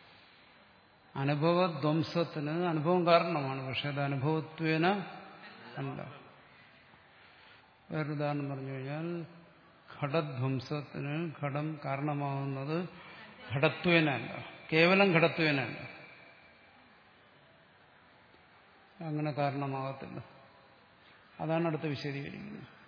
അനുഭവധ്വംസത്തിന് അനുഭവം കാരണമാണ്, പക്ഷെ അത് അനുഭവത്വേന അല്ല. വേറൊരു ഉദാഹരണം പറഞ്ഞു കഴിഞ്ഞാൽ ഘടധ്വംസത്തിന് ഘടം കാരണമാകുന്നത് ഘടത്വേനല്ല, കേവലം ഘടത്വേനല്ല. അങ്ങനെ കാരണമാകത്തില്ല. അതാണ് അടുത്ത് വിശദീകരിക്കുന്നത്.